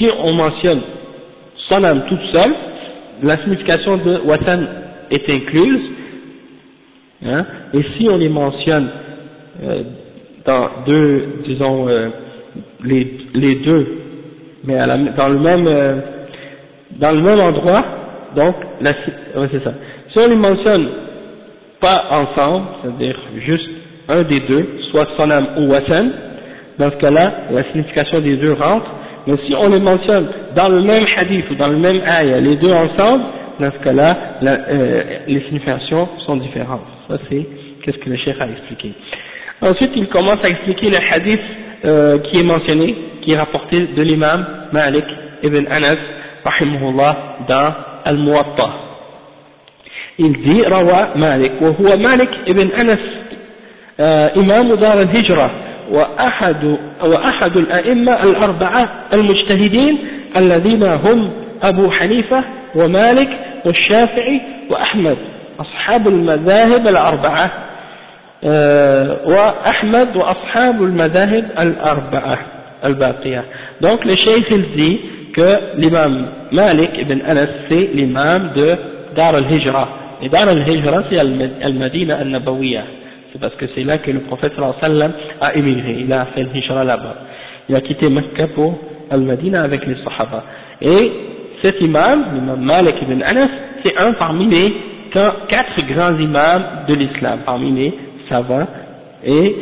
si on mentionne Sanam toute seule, la signification de Watan est incluse, hein, et si on les mentionne dans deux, disons, les deux, mais dans le même endroit, donc, ouais, c'est ça. Si on les mentionne pas ensemble, c'est-à-dire juste un des deux, soit Sanam ou Watan, dans ce cas-là, la signification des deux rentre, mais si on les mentionne dans le même hadith ou dans le même ayah, les deux ensemble, dans ce cas-là, les significations sont différentes. Ça c'est qu'est-ce que le cheikh a expliqué. Ensuite, il commence à expliquer le hadith qui est mentionné, qui est rapporté de l'imam Malik ibn Anas, rahimahullah, dans Al-Muwatta. Il dit, Rawa Malik, وهو مالك ابن أنس إمام دار الهجرة وأحد الأئمة الأربعة المجتهدين الذين هم أبو حنيفة ومالك والشافعي وأحمد أصحاب المذاهب الأربعة وأحمد وأصحاب المذاهب الأربعة الباقية. Donc le cheikh il dit que l'imam Malik ibn Anas c'est l'imam de Dar al-Hijra, et Dar al-Hijra c'est al-Madina al-Nabawiyya, c'est parce que c'est là que le prophète sallallahu alayhi wa sallam a émigré, il a fait le Hijra là-bas, il a quitté Mecca pour al-Madina avec les Sahaba. Et cet imam, l'imam Malik ibn Anas, c'est un parmi les 4 grands imams de l'islam, parmi les savants, et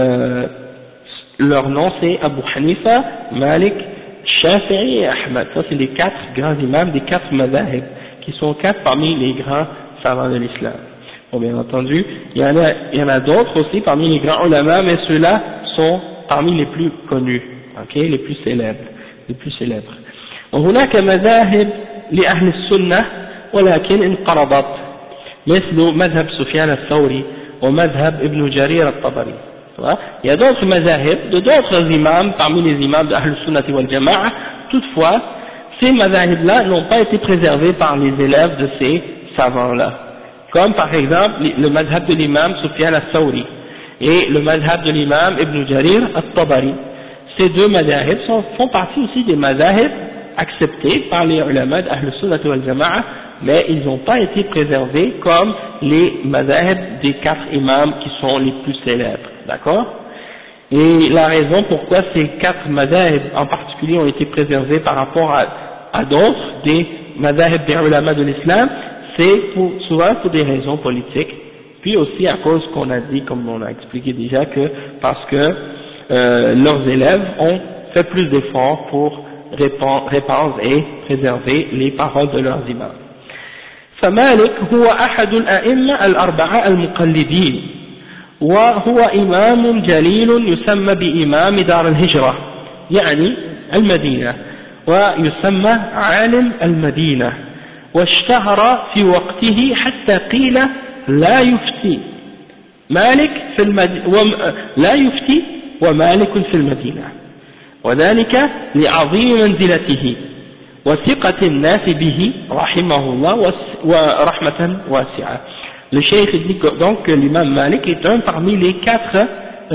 leur nom c'est Abu Hanifa, Malik, Shafi'i et Ahmad. Ça c'est les 4 grands imams des 4 madhahib, qui sont 4 parmi les grands savants de l'islam. Bon, bien entendu, il y en a d'autres aussi parmi les grands ulama, mais ceux-là sont parmi les plus connus, okay, les plus célèbres. وهناك مذاهب لأهل السنة ولكن انقرضت مثل مذهب سفيان الثوري ومذهب ابن جرير الطبري. Il y a d'autres mazahib, d'autres imams parmi les imams de Ahl Sunnati wal Jama'a. Toutefois, ces mazahib-là n'ont pas été préservés par les élèves de ces savants-là. Comme par exemple le mazhab de l'imam Sufyan al-Thawri et le mazhab de l'imam Ibn Jarir al-Tabari. Ces deux mazahib font partie aussi des mazahib acceptés par les ulama de Ahl Sunnati wal Jama'a, mais ils n'ont pas été préservés comme les mazahib des 4 imams qui sont les plus célèbres. D'accord? Et la raison pourquoi ces 4 madhahib en particulier ont été préservés par rapport à d'autres des madhahib des ulama de l'islam, c'est souvent pour des raisons politiques, puis aussi à cause qu'on a dit, comme on a expliqué déjà, que parce que leurs élèves ont fait plus d'efforts pour répandre et préserver les paroles de leurs imams. فمالك هو أحد الأئمة الأربعة المقلدين، وهو إمام جليل يسمى بإمام دار الهجرة يعني المدينة، ويسمى عالم المدينة، واشتهر في وقته حتى قيل لا يفتي مالك لا يفتي ومالك في المدينة، وذلك لعظيم منزلته وثقة الناس به رحمه الله ورحمة واسعة. Le cheikh dit donc que l'imam Malik est un parmi les 4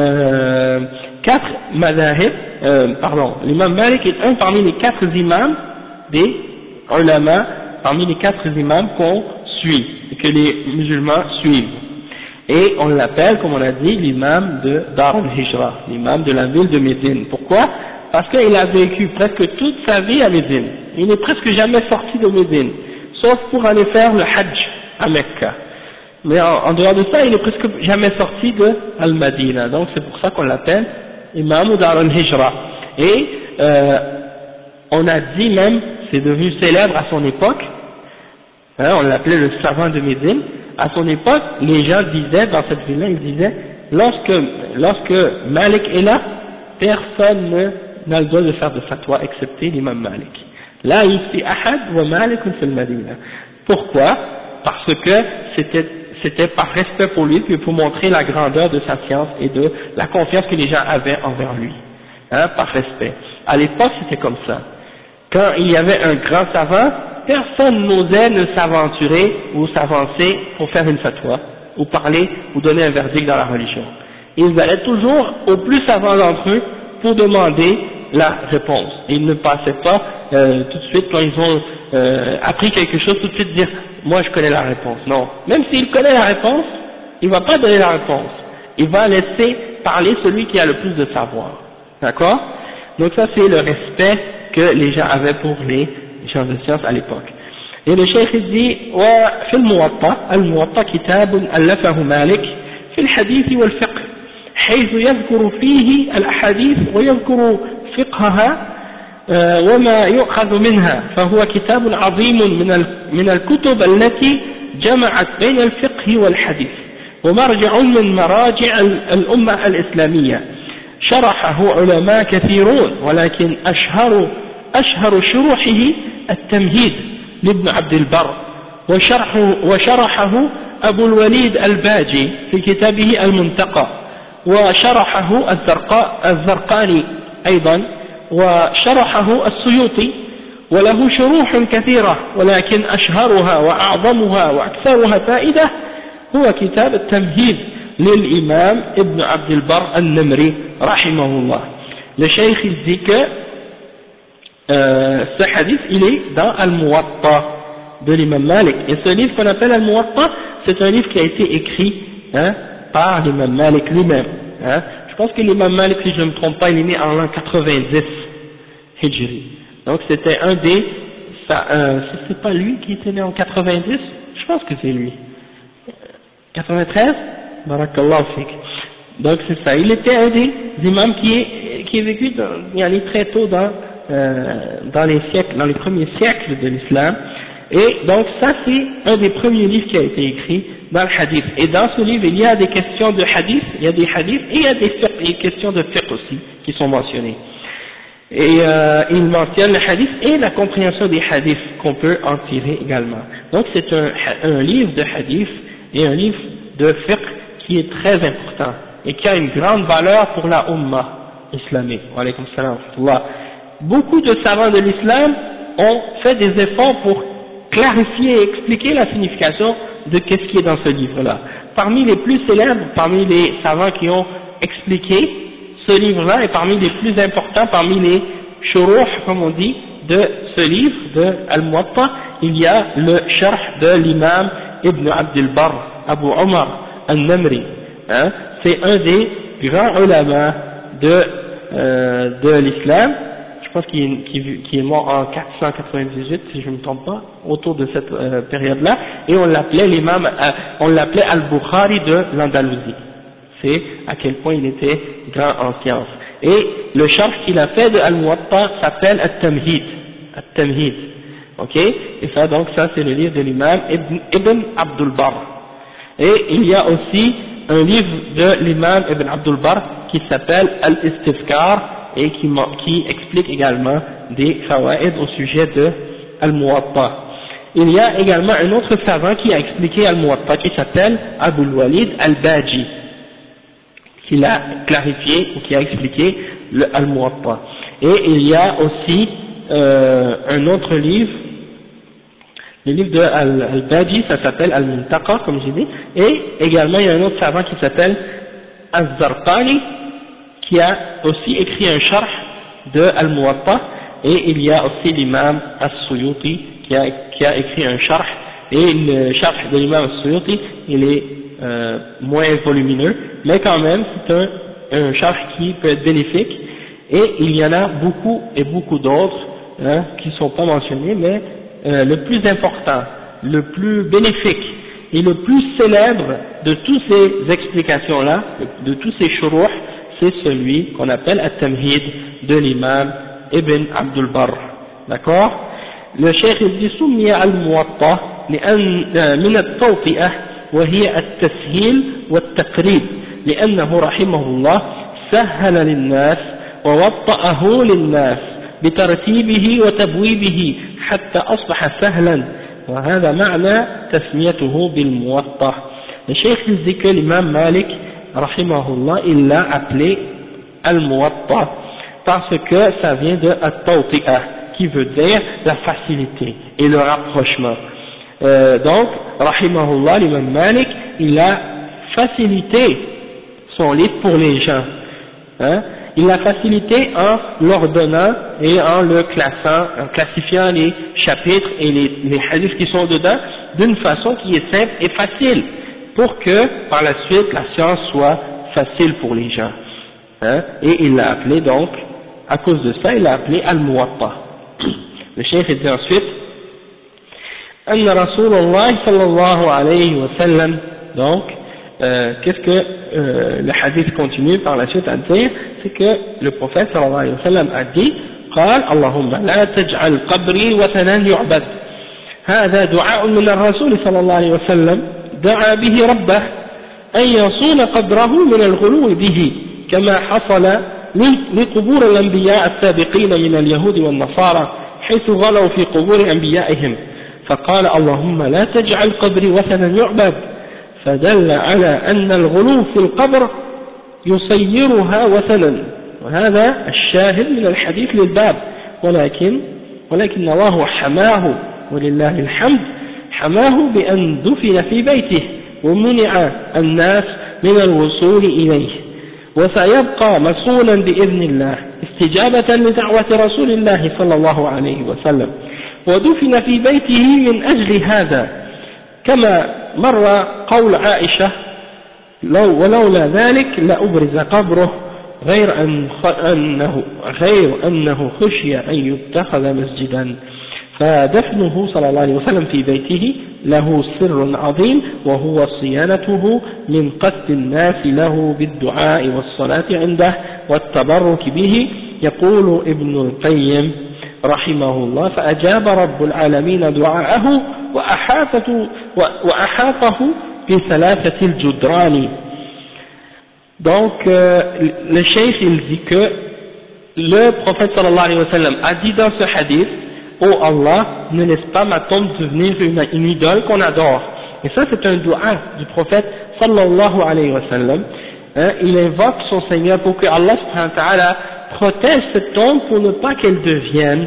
madhahib, l'imam Malik est un parmi les 4 imams des ulama, parmi les 4 imams qu'on suit, et que les musulmans suivent. Et on l'appelle, comme on a dit, l'imam de Dar al-Hijra, l'imam de la ville de Médine. Pourquoi? Parce qu'il a vécu presque toute sa vie à Médine. Il n'est presque jamais sorti de Médine, sauf pour aller faire le Hajj à Mecca. Mais en dehors de ça, il est presque jamais sorti de Al-Madina. Donc c'est pour ça qu'on l'appelle Imam Dar al-Hijra. Et on a dit même, c'est devenu célèbre à son époque, hein, on l'appelait le savant de Médine. À son époque, les gens disaient, dans cette ville-là, ils disaient, lorsque Malik est là, personne n'a le droit de faire de fatwa excepté l'imam Malik. La yufti ahad wa malikun fil Madina. Pourquoi? Parce que c'était par respect pour lui, puis pour montrer la grandeur de sa science et de la confiance que les gens avaient envers lui, hein, par respect. À l'époque, c'était comme ça. Quand il y avait un grand savant, personne n'osait ne s'aventurer ou s'avancer pour faire une fatwa, ou parler, ou donner un verdict dans la religion. Ils allaient toujours au plus savant d'entre eux pour demander la réponse. Ils ne passaient pas tout de suite quand ils ont appris quelque chose, tout de suite dire moi je connais la réponse. Non, même s'il connaît la réponse, il va pas donner la réponse, il va laisser parler celui qui a le plus de savoir, d'accord? Donc ça c'est le respect que les gens avaient pour les gens de science à l'époque. Et le cheikh dit وفي الموطأ كتاب ألفه مالك في الحديث والفقه حيث يذكر فيه الأحاديث ويذكر فقهها وما يؤخذ منها، فهو كتاب عظيم من الكتب التي جمعت بين الفقه والحديث ومرجع من مراجع الأمة الإسلامية، شرحه علماء كثيرون ولكن أشهر شروحه التمهيد لابن عبد البر، وشرحه أبو الوليد الباجي في كتابه المنتقى، وشرحه الزرقاني أيضا، وشرحه السيوطي، وله شروح كثيرة ولكن أشهرها وأعظمها وأكثرها فائدة هو كتاب التمهيد للإمام ابن عبد البر النمري رحمه الله. Le cheikh il dit que ce hadith il est dans Al-Muwatta de l'imam Malik, et ce livre qu'on appelle Al-Muwatta c'est un livre qui a été écrit par l'imam Malik lui-même. Je pense que l'imam Malik, si je ne me trompe pas, il est né en l'an 90 Hijri, donc c'était un des c'est pas lui qui était né en 90, je pense que c'est lui 93, Barakallahu fik. Donc c'est ça, il était un des imams qui est vécu très tôt dans les siècles, dans les premiers siècles de l'islam, et donc ça c'est un des premiers livres qui a été écrit dans le hadith, et dans ce livre il y a des questions de hadith, il y a des hadiths et il y a des questions de fiqh aussi qui sont mentionnées, et il mentionne le hadith et la compréhension des hadiths qu'on peut en tirer également. Donc c'est un livre de hadith et un livre de fiqh qui est très important et qui a une grande valeur pour la Ummah islamique. Wa alaykum salam wa rahmatullah. Beaucoup de savants de l'islam ont fait des efforts pour clarifier et expliquer la signification de qu'est-ce qui est dans ce livre-là. Parmi les plus célèbres, parmi les savants qui ont expliqué ce livre-là, et parmi les plus importants, parmi les shuruh, comme on dit, de ce livre, de Al-Muwatta, il y a le sharh de l'imam Ibn Abdul Barr, Abu Omar al-Namri. C'est un des grands ulama de l'islam. Je pense qu'il est mort en 498, si je ne me trompe pas, autour de cette période-là, et on l'appelait Al-Bukhari de l'Andalousie. C'est à quel point il était grand en science. Et le sharh qu'il a fait de Al-Muwatta s'appelle At-Tamhid. Ok? Et ça, donc, ça c'est le livre de l'imam Ibn Abdul Barr. Et il y a aussi un livre de l'imam Ibn Abdul Barr qui s'appelle Al-Istifkar, et qui explique également des fawaïd au sujet de Al-Muwatta. Il y a également un autre savant qui a expliqué Al-Muwatta qui s'appelle Abu al-Walid al-Baji, qui l'a clarifié ou qui a expliqué le Al-Muwatta. Et il y a aussi un autre livre, le livre de Al-Baji, ça s'appelle Al-Muntaqa, comme j'ai dit, et également il y a un autre savant qui s'appelle Az-Zarqani, qui a aussi écrit un sharh de Al-Muwatta, et il y a aussi l'imam As-Suyuti qui a écrit un sharh, et le sharh de l'imam As-Suyuti il est moins volumineux, mais quand même c'est un sharh qui peut être bénéfique, et il y en a beaucoup et beaucoup d'autres qui ne sont pas mentionnés, mais le plus important, le plus bénéfique et le plus célèbre de toutes ces explications-là, de tous ces shuruh, c'est celui qu'on appelle At-Tamhid de l'imam Ibn Abdul Barr. D'accord? Le cheikh dit سمي الموطأ من التوطئة وهي التسهيل والتقريب لأنه رحمه الله سهل للناس ووطأه للناس بترتيبه وتبويبه حتى أصبح سهلا وهذا معنى تسميته بالموطأ. Le cheikh dit que l'imam Malik rahimahullah, il l'a appelé Al-Muwatta parce que ça vient de At-Tawti'a, qui veut dire la facilité et le rapprochement. Donc, rahimahullah, l'imam Malik, il a facilité son livre pour les gens, il l'a facilité en l'ordonnant et en le classant, en classifiant les chapitres et les hadiths qui sont dedans d'une façon qui est simple et facile, pour que par la suite la science soit facile pour les gens. Hein? Et il l'a appelé donc, à cause de ça, il l'a appelé Al-Muwatta. Le cheikh dit ensuite, Anna Rasulullah sallallahu alayhi wa sallam, donc, qu'est-ce que le hadith continue par la suite à dire, c'est que le prophète sallallahu alayhi wa sallam a dit, قال اللهم لا تجعل قبري وثنا يعبد. هذا دعاء من الرسول صلى الله عليه وسلم دعا به ربه أن يصون قبره من الغلو به كما حصل لقبور الأنبياء السابقين من اليهود والنصارى حيث غلوا في قبور أنبيائهم فقال اللهم لا تجعل قبري وثنا يعبد فدل على أن الغلو في القبر يصيرها وثنا وهذا الشاهد من الحديث للباب ولكن الله حماه ولله الحمد حماه بأن دفن في بيته ومنع الناس من الوصول إليه وسيبقى مسؤولا بإذن الله استجابة لدعوة رسول الله صلى الله عليه وسلم ودفن في بيته من أجل هذا كما مر قول عائشة ولولا ذلك لأبرز قبره غير أنه خشي أن يتخذ مسجدا فدفنه صلى الله عليه وسلم في بيته له سر عظيم وهو صيانته من قصد الناس له بالدعاء والصلاة عنده والتبرك به. يقول ابن القيم رحمه الله فأجاب رب العالمين دعاءه وأحاطه بثلاثة الجدران. Donc le cheikh il dit que le prophète sallallahu alayhi wa sallam a dit dans ce hadith, oh Allah, ne laisse pas ma tombe devenir une idole qu'on adore. Et ça c'est un dua du prophète sallallahu alayhi wa sallam. Il invoque son Seigneur pour que Allah subhanahu wa ta'ala protège cette tombe pour ne pas qu'elle devienne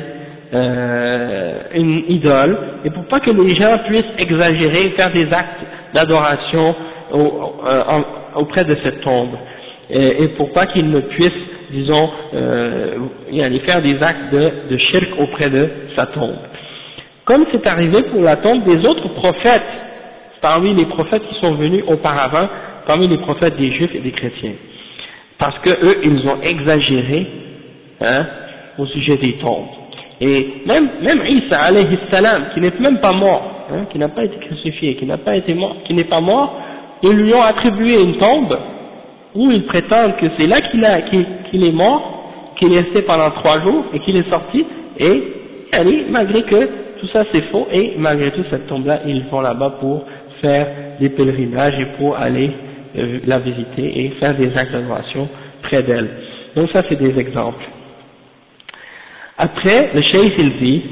une idole et pour pas que les gens puissent exagérer, faire des actes d'adoration auprès de cette tombe et pour pas qu'ils ne puissent, disons, faire des actes de shirk auprès de sa tombe. Comme c'est arrivé pour la tombe des autres prophètes, parmi les prophètes qui sont venus auparavant, parmi les prophètes des juifs et des chrétiens. Parce que eux, ils ont exagéré, au sujet des tombes. Et même Isa alayhi salam, qui n'est même pas mort, qui n'a pas été crucifié, qui n'a pas été mort, qui n'est pas mort, ils lui ont attribué une tombe où ils prétendent que c'est là qu'il est mort, qu'il est resté pendant 3 jours et qu'il est sorti, et malgré que tout ça c'est faux, et malgré tout cette tombe-là, ils vont là-bas pour faire des pèlerinages et pour aller la visiter et faire des actes d'adoration près d'elle. Donc ça c'est des exemples. Après, le cheikh il dit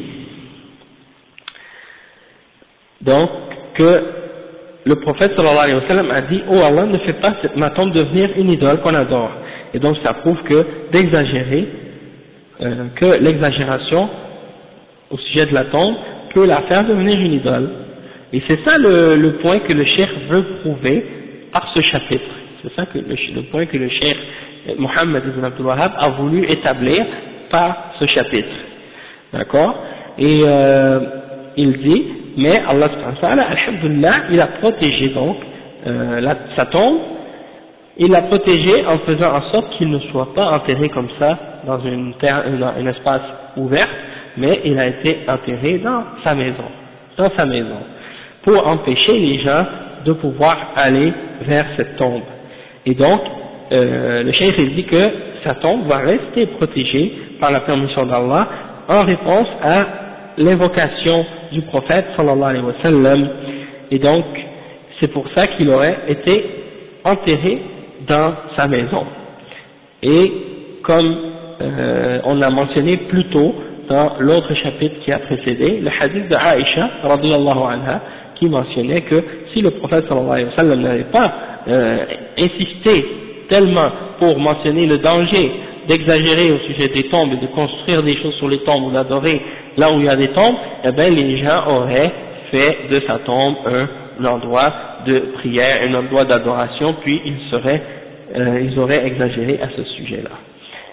donc que le prophète sallallahu alayhi wa sallam a dit, oh Allah, ne fais pas ma tombe devenir une idole qu'on adore. Et donc ça prouve que d'exagérer, que l'exagération au sujet de la tombe peut la faire devenir une idole. Et c'est ça le point que le cheikh veut prouver par ce chapitre. C'est ça que le point que le cheikh Mohammed ibn Abdul Wahhab a voulu établir par ce chapitre. D'accord? Et il dit, mais Allah subhanahu wa ta'ala, alhamdulillah, il a protégé donc sa tombe, il l'a protégé en faisant en sorte qu'il ne soit pas enterré comme ça dans un espace ouvert, mais il a été enterré dans sa maison, pour empêcher les gens de pouvoir aller vers cette tombe. Et donc, le cheikh il dit que sa tombe va rester protégée par la permission d'Allah en réponse à l'invocation du prophète sallallahu alayhi wa sallam, et donc c'est pour ça qu'il aurait été enterré dans sa maison. Et comme on l'a mentionné plus tôt dans l'autre chapitre qui a précédé, le hadith de Aïcha radiyallahu anha, qui mentionnait que si le prophète sallallahu alayhi wa sallam n'avait pas insisté tellement pour mentionner le danger d'exagérer au sujet des tombes et de construire des choses sur les tombes ou d'adorer là où il y a des tombes, eh bien les gens auraient fait de sa tombe un endroit de prière, un endroit d'adoration, puis ils auraient exagéré à ce sujet-là.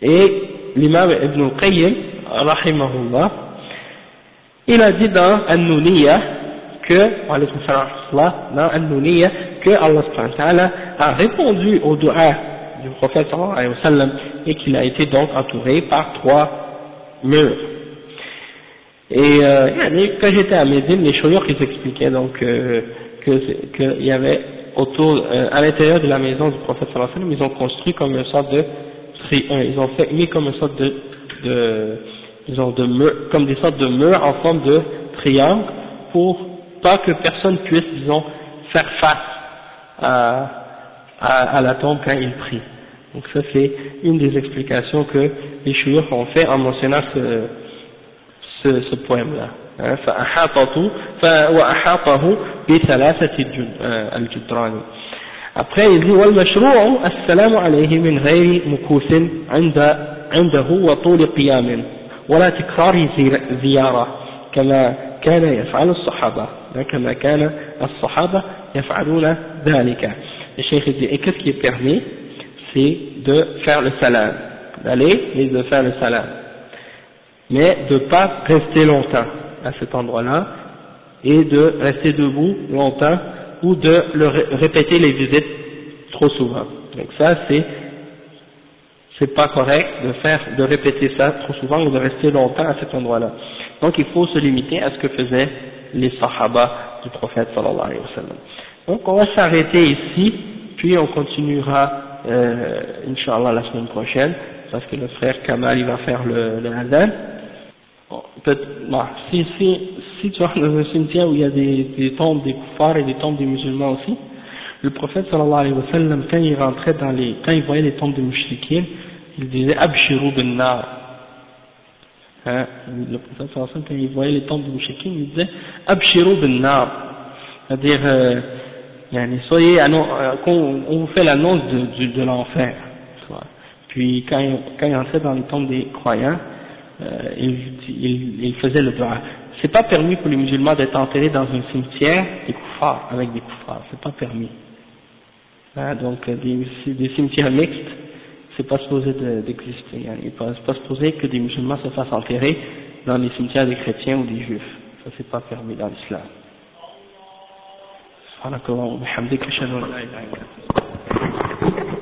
Et l'imam Ibn al-Qayyim, rahimahullah, il a dit dans An-Nuniyya que, dans An-Nuniyya, que Allah subhanahu wa ta'ala a répondu au dua du prophète sallallahu alayhi wa sallam et qu'il a été donc entouré par 3 murs. Et quand j'étais à Médine, les chouyours ils expliquaient donc qu'il y avait autour, à l'intérieur de la maison du prophète sallallahu alayhi wa sallam, ils ont construit comme une sorte de ils ont fait mis comme une sorte de mur, comme des sortes de murs en forme de triangle pour pas que personne puisse, disons, faire face à la tombe quand il prie. Donc ça c'est une des explications que les chouyours ont fait en mentionnant ce poème-là. وأحاطه بثلاثة الجدران. Après il dit والمشروع السلام عليه من غير مكوث عنده وطول قيام ولا تكرار زيارة كما كان يفعل الصحابة كما كان الصحابة يفعلون ذلك. Le cheikh dit et qu'est-ce qui est permis, c'est de faire le salam, d'aller et de faire le salam, mais de ne pas rester longtemps à cet endroit-là et de rester debout longtemps ou de répéter les visites trop souvent. Donc ça c'est pas correct de répéter ça trop souvent ou de rester longtemps à cet endroit-là. Donc il faut se limiter à ce que faisaient les sahaba du prophète sallallahu alayhi wa sallam. Donc on va s'arrêter ici, puis on continuera Inch'Allah la semaine prochaine, parce que le frère Kamal il va faire le adhan. Bon, si tu vas dans un cimetière où il y a des tombes des kuffars et des tombes des musulmans aussi, le prophète sallallahu alayhi wa sallam quand il rentrait quand il voyait les tombes des mushrikin, il disait Abshiru bin nar. Le prophète sallallahu alayhi wa sallam quand il voyait les tombes des mushrikin, il disait Abshiru bin nar, c'est-à-dire soyez on vous fait l'annonce de l'enfer. Puis quand il entrait dans les tombes des croyants, il faisait le dua. C'est pas permis pour les musulmans d'être enterrés dans un cimetière des kuffars, avec des kuffars, c'est pas permis. Donc des cimetières mixtes, c'est pas supposé d'exister. C'est pas supposé que des musulmans se fassent enterrer dans les cimetières des chrétiens ou des juifs. Ça c'est pas permis dans l'islam. سبحانك اللهم وبحمدك أشهد أن لا إله إلا أنت